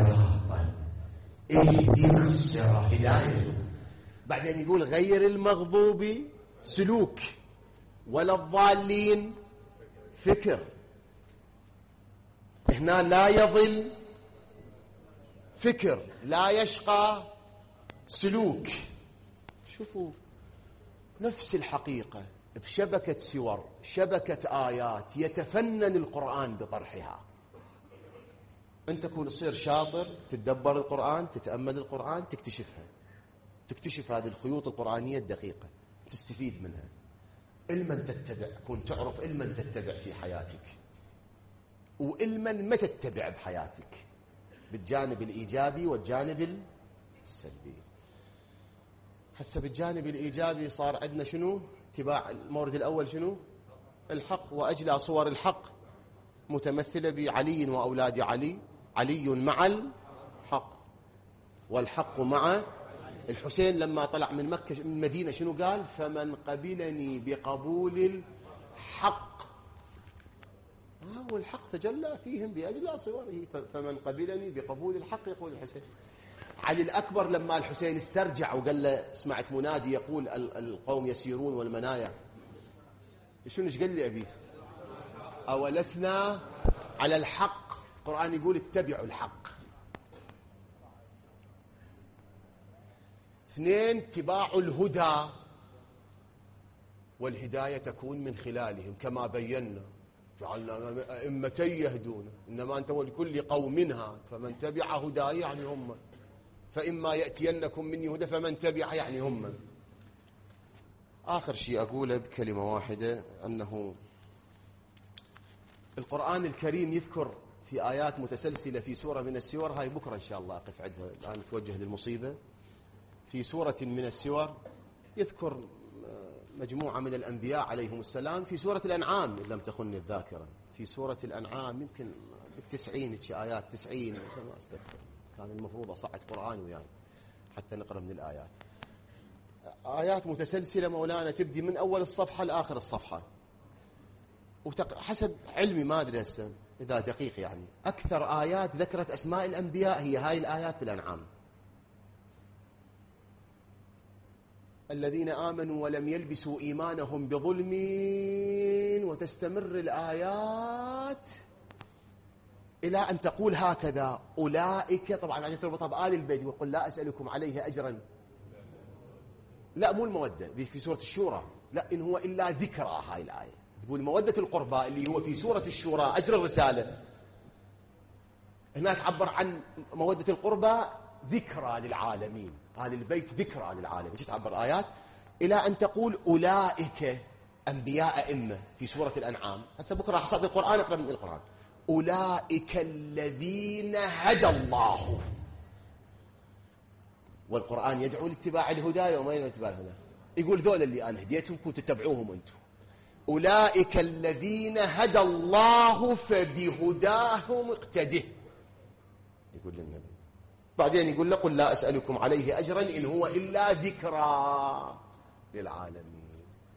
الصراط هداية. بعدين يقول غير المغضوب سلوك ولا الضالين فكر. هنا لا يضل فكر، لا يشقى سلوك. شوفوا نفس الحقيقة بشبكة سور، شبكة آيات يتفنن القرآن بطرحها. أنت تكون تصير شاطر تتدبر القرآن، تتأمل القرآن، تكتشف هذه الخيوط القرآنية الدقيقة، تستفيد منها. علما تتبع، كون تعرف علما تتبع في حياتك وعلما ما تتبع بحياتك، بالجانب الإيجابي والجانب السلبي. هسه بالجانب الإيجابي صار عندنا شنو؟ اتباع المورد الأول شنو؟ الحق. وأجلى صور الحق متمثلة بعلي وأولاد علي، علي مع الحق والحق مع الحسين. لما طلع من مكة من المدينة شنو قال؟ فمن قبلني بقبول الحق. والحق تجلى فيهم بأجلى صوره. فمن قبلني بقبول الحق يقول الحسين. علي الأكبر لما الحسين استرجع وقال له سمعت منادي يقول القوم يسيرون والمنايع، شنو قال لي أبيه؟ أولسنا على الحق. القرآن يقول اتبعوا الحق. 2 اتباع الهدى، والهداية تكون من خلالهم كما بينا جعلنا أئمة يهدون، إنما أنت ولكل قوم هاد. فمن تبع هداي يعني هم، فإما يأتينكم مني هدى فمن تبع يعني هم. آخر شيء أقوله بكلمة واحدة أنه القرآن الكريم يذكر في آيات متسلسلة في سورة من السور، هاي بكرة إن شاء الله أقف عندها، الآن نتوجه للمصيبة. في سورة من السور يذكر مجموعة من الأنبياء عليهم السلام في سورة الأنعام إن لم تخني الذاكرة، في سورة الأنعام يمكن بالتسعين آيات 90 ما أستذكر. كان المفروض أصعد قرآن وياي حتى نقرأ من الآيات. آيات متسلسلة مولانا، تبدي من أول الصفحة لآخر الصفحة، حسب علمي ما أدري هسه إذا دقيق يعني أكثر آيات ذكرت أسماء الأنبياء هي هاي الآيات بالأنعام. الذين آمنوا ولم يلبسوا إيمانهم بظلم، وتستمر الآيات إلى أن تقول هكذا أولئك. طبعا بعدين تربطها بآل البيت ويقول لا أسألكم عليه أجرا، لا مو المودة ذيك في سورة الشورى، لا إن هو إلا ذكرى. هاي الآية تقول مودة القربى اللي هو في سورة الشورى أجر الرسالة، هناك عبر عن مودة القربى ذكرى للعالمين، هذا البيت ذكرى للعالمين. تعبر آيات إلى أن تقول أولئك أنبياء أئمة في سورة الأنعام. هسه بكرة راح أصعد القرآن أقرأ من القرآن. أولئك الذين هدى الله، والقرآن يدعو لاتباع الهدى وما يدعو لاتباع الهدى، يقول ذول اللي أنا هديتهم كنتوا تتبعوهم أنتم. أولئك الذين هدى الله فبهداهم اقتده، يقول للنبي. بعدين يقول له قل لا أسألكم عليه أجرا إن هو إلا ذكرى للعالمين.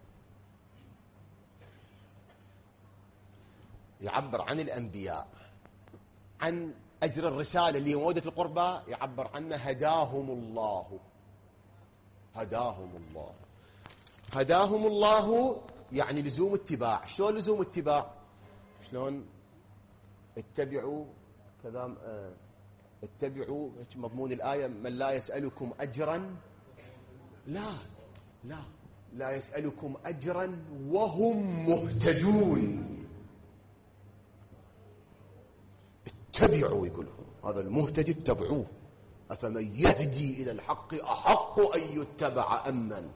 يعبر عن الأنبياء عن أجر الرسالة اللي هي مودة القربى، يعبر عنه هداهم الله. هداهم الله، هداهم الله يعني لزوم اتباع. شلون لزوم اتباع؟ شلون اتبعوا كذا، اتبعوا مضمون الآية من لا يسألكم أجرا، لا يسألكم أجرا وهم مهتدون. اتبعوا، يقولون هذا المهتدي اتبعوه. أفمن يهدي إلى الحق أحق أن يتبع أمن.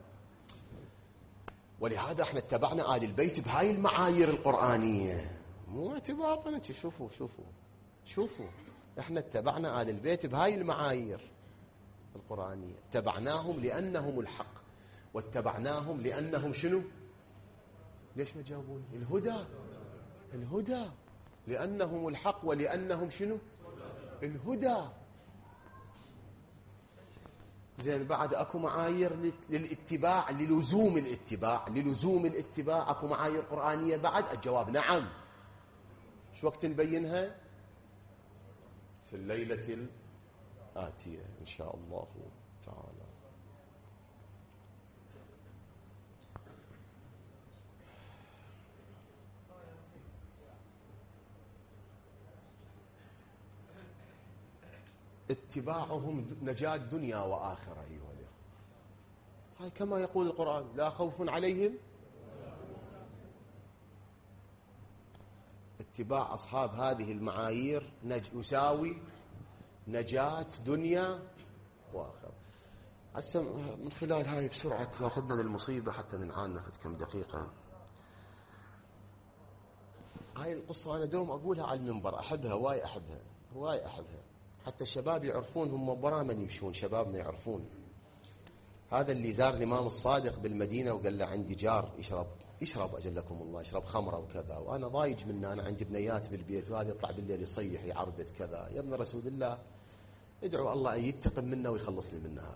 ولهذا احنا اتبعنا آل البيت بهاي المعايير القرآنية، مو اعتباطنا. شوفوا احنا اتبعنا آل البيت بهاي المعايير القرآنية. اتبعناهم لأنهم الحق، واتبعناهم لأنهم شنو؟ ليش ما جاوبون؟ الهدى لأنهم الحق ولأنهم شنو؟ الهدى. زين بعد اكو معايير للاتباع، للزوم الاتباع اكو معايير قرآنية بعد. الجواب نعم. شو وقت نبينها؟ في الليلة الآتية إن شاء الله تعالى. اتباعهم نجاة دنيا وآخرة أيها الأخوة. هاي كما يقول القرآن لا خوف عليهم. اتباع أصحاب هذه المعايير يساوي نجاة دنيا وآخرة. هسه من خلال هاي بسرعة تأخذنا للمصيبة حتى ننعانا في كم دقيقة. هاي القصة أنا دوم أقولها على المنبر، أحبها هواي أحبها حتى الشباب يعرفون، هم برا من يمشون شبابنا يعرفون. هذا اللي زار الإمام الصادق بالمدينة وقال له عندي جار يشرب أجلكم الله، يشرب خمرة وكذا، وأنا ضايج منه، أنا عندي بنيات بالبيت وهذا يطلع بالليل يصيح يعربد كذا. يا ابن رسول الله ادعو الله أن يتقم منه ويخلصني منه. هذا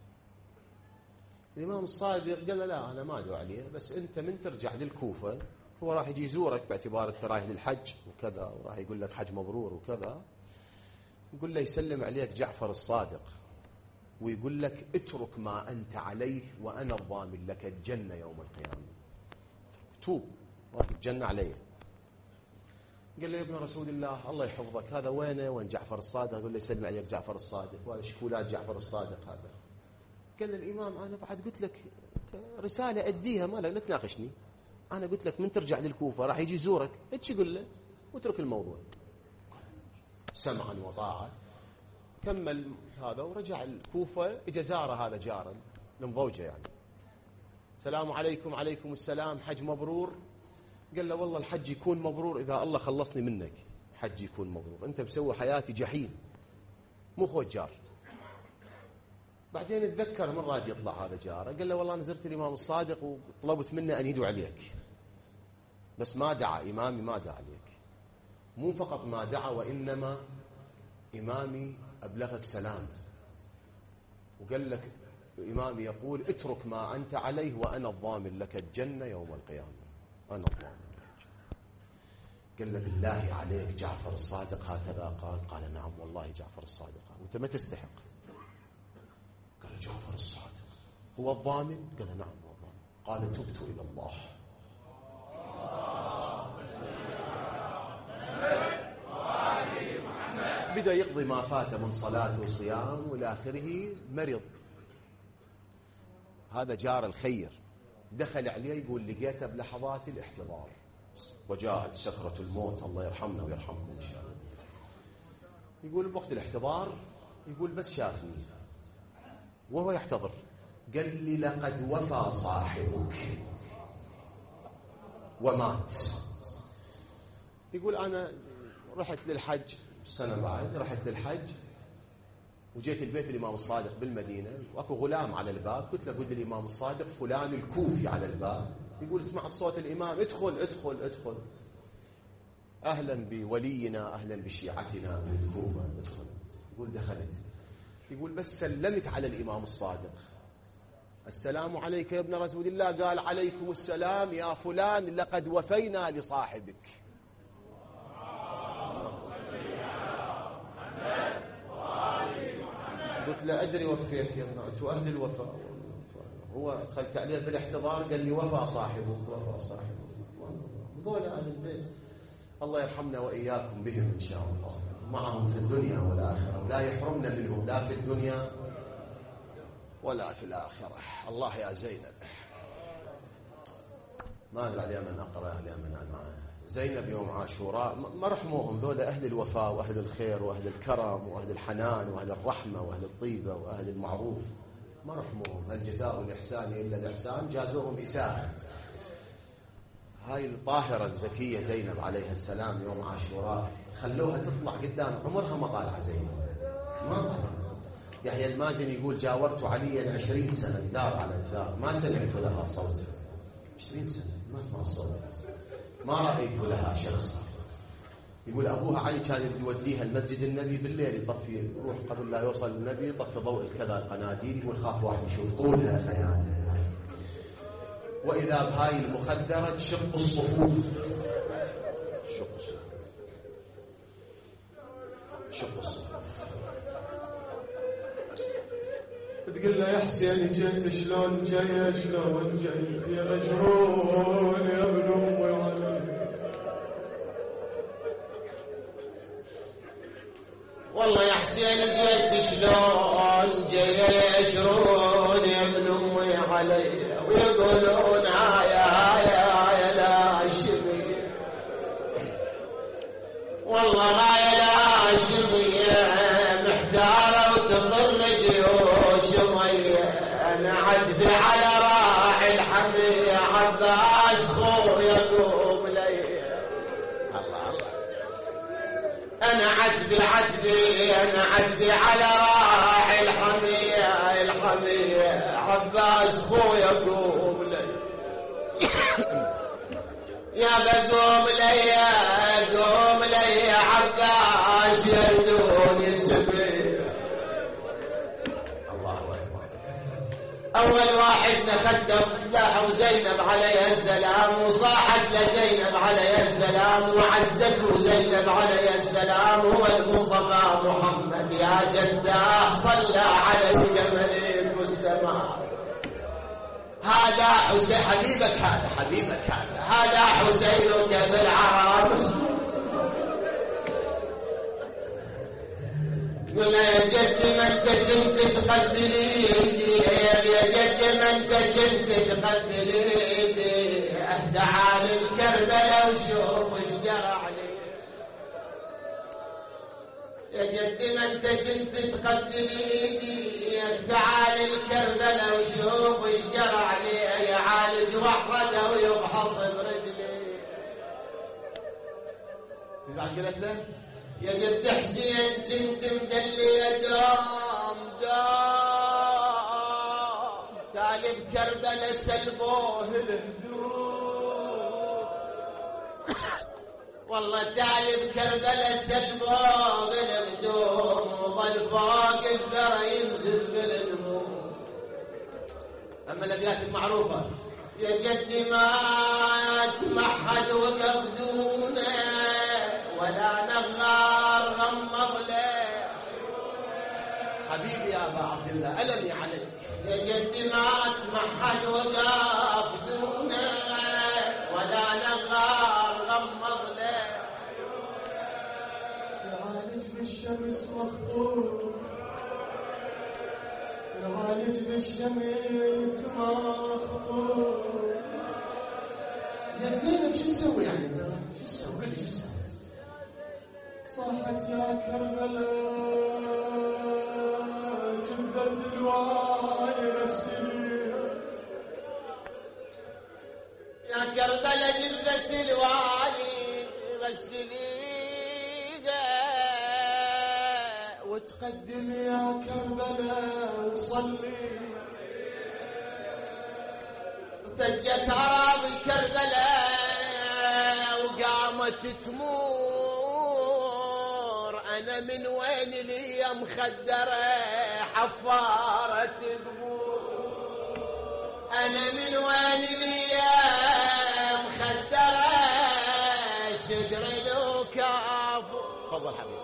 الإمام الصادق قال له لا أنا ما أدعو عليه، بس أنت من ترجع للكوفة هو راح يجي يزورك باعتبار أنت رايح للحج وكذا، وراح يقول لك حج مبرور وكذا. يقول له يسلم عليك جعفر الصادق ويقول لك اترك ما أنت عليه وأنا الضامن لك الجنة يوم القيامة. توب الجنة عليه. قال له يا ابن رسول الله الله يحفظك هذا وين جعفر الصادق؟ يقول له يسلم عليك جعفر الصادق، وهذا شكولات جعفر الصادق هذا. قال له الإمام أنا بعد قلت لك رسالة أديها، ما لا تناقشني، أنا قلت لك من ترجع للكوفة راح يجي يزورك، إيش يقول له واترك الموضوع. سمعا وطاعة كمل هذا ورجع الكوفة. اجى زاره هذا جارا المضوجة يعني، السلام عليكم. عليكم السلام، حج مبرور؟ قال له والله الحج يكون مبرور إذا الله خلصني منك، حج يكون مبرور، أنت مسوي حياتي جحيم، مو خوج جار. بعدين اتذكر من راد يطلع هذا جاره، قال له والله أنا زرت الإمام الصادق وطلبت منه أن يدعو عليك، بس ما دعا إمامي، ما دعا عليك. مو فقط ما دعا، وإنما إمامي أبلغك سلام، وقال لك إمامي يقول اترك ما أنت عليه وأنا الضامن لك الجنة يوم القيامة، أنا الضامن لك الجنة. قال له بالله عليك جعفر الصادق هكذا قال؟ قال نعم والله جعفر الصادق. أنت ما تستحق. قال جعفر الصادق هو الضامن؟ قال نعم هو الضامن. قال تبت إلى الله. بدأ يقضي ما فات من صلاة وصيام والى آخره. مرض هذا جار الخير، دخل عليه يقول لقيته بلحظات الاحتضار، وجاءت سكرة الموت، الله يرحمنا ويرحمكم إن شاء الله. يقول بوقت الاحتضار، يقول بس شافني وهو يحتضر، قال لي لقد وفى صاحبك ومات. يقول أنا رحت للحج سنة بعد، رحت للحج وجيت البيت الإمام الصادق بالمدينة، واكو غلام على الباب، قلت له قل الإمام الصادق فلان الكوفي على الباب. يقول سمعت صوت الإمام ادخل ادخل ادخل، أهلا بولينا أهلا بشيعتنا من الكوفة ادخل. يقول دخلت، يقول بس سلمت على الإمام الصادق، السلام عليك يا ابن رسول الله. قال عليكم السلام يا فلان، لقد وفينا لصاحبك. قلت له أدري وفيت يا ابن، أنتوا أهل الوفاء. هو دخلت عليه بالاحتضار قال لي وفى صاحبه وفى صاحبه. هذول أهل البيت الله يرحمنا وإياكم بهم إن شاء الله، معهم في الدنيا والآخرة، ولا يحرمنا منهم لا في الدنيا ولا في الآخرة. الله يا زينب، ما أدري على من أقرأ على من أنا. زينب يوم عاشوراء ما رحموهم، ذول أهل الوفاء وأهل الخير وأهل الكرم وأهل الحنان وأهل الرحمة وأهل الطيبة وأهل المعروف، ما رحموهم. هل جزاء الإحسان إلا الإحسان؟ جازوهم إساءة. هاي الطاهرة الزكية زينب عليها السلام يوم عاشوراء خلوها تطلع قدام، عمرها ما طالعة زينب، ما طالعة. يحيى المازن يقول جاورت عليا 20 سنة الدار على الدار، ما سمعت لها صوت. 20 سنة ما اسمع الصوت، ما رأيت لها شخصا. يقول أبوها علي كان يوديها المسجد النبي بالليل، يطفي يروح قبل لا يوصل النبي يطفي ضوء كذا القناديل، يقول خاف واحد يشوف طولها خيال. وإذا بهاي المخدرة تشق الصفوف، شق الصفوف، شق الصفوف. تقول له يا حسين جيت شلون جاي، شلون جاي يا مجرون يا ابن امي علي. والله يا حسين جيت شلون جاي شرون يا ابن امي علي، ويقولون هايا هايا هايا لا شبيه، والله هايا لا شبيه محتاره وتضر جيوش ميه. انا عتبي على راعي الحميه عباس خويا قوم لي. الله الله، انا عتبي على راعي الحميه الحميه عباس خويا قوم لي. يا بقوم لي يا عباس يردوني السبيل. الله أكبر. أول واحد نخدم لاحظ زينب عليها السلام، وصاحت لزينب عليها السلام، وعزته زينب عليها السلام، هو المصطفى محمد يا جداه صلى عليك ملك السماء. هذا حسين حبيبك، هذا حبيبك، هذا حسينك بالعرب. قلنا يا جد ما انت كنت تقبل ايدي، يا جد ما انت كنت تقبل ايدي، تعال الكربلاء وشوف ايش جرى علي. يا جد ما انت كنت تقبل ايدي، تعال الكربلاء وشوف ايش جرى علي، يعالج وحده ويفحص برجلي. تزعل قلت له يا جد حسين كنت مدلي دوم دوم كربلاء سلبوه الهدوء، والله تعالي بكربلاء سلبوه الهدوء، وظل فوق الثرى ينزل بالنمو. أما الأبيات المعروفة: يا جدي ما تمحد وقف دونه، ولا نغار غمض له. حبيبي يا أبا عبد الله ألمي عليك. يا جدي ما تمحد وقف دونه، ولا نغار غمض له. يعالج بالشمس مخطوف، يعالج بالشمس مخطوف. زينب شو تسوي يعني؟ شو تسوي؟ قل لي شو تسوي؟ صاحت يا كربلاء جثة الوالي غسليها، يا كربلاء جثة الوالي غسليها، وتقدم يا كربلاء وصلي. ارتجت أراضي كربلاء وقامت تمور، أنا من وين لي مخدرة حفارة قبور، أنا من وين لي مخدرة شدر لو كافور. تفضل حبيبي.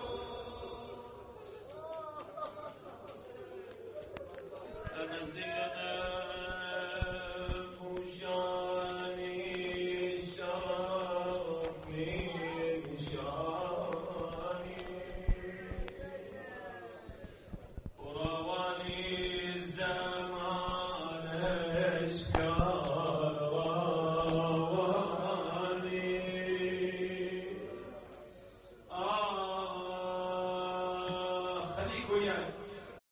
أنا زينب وشاني الشرف من شاني، ورواني الزمان أشكى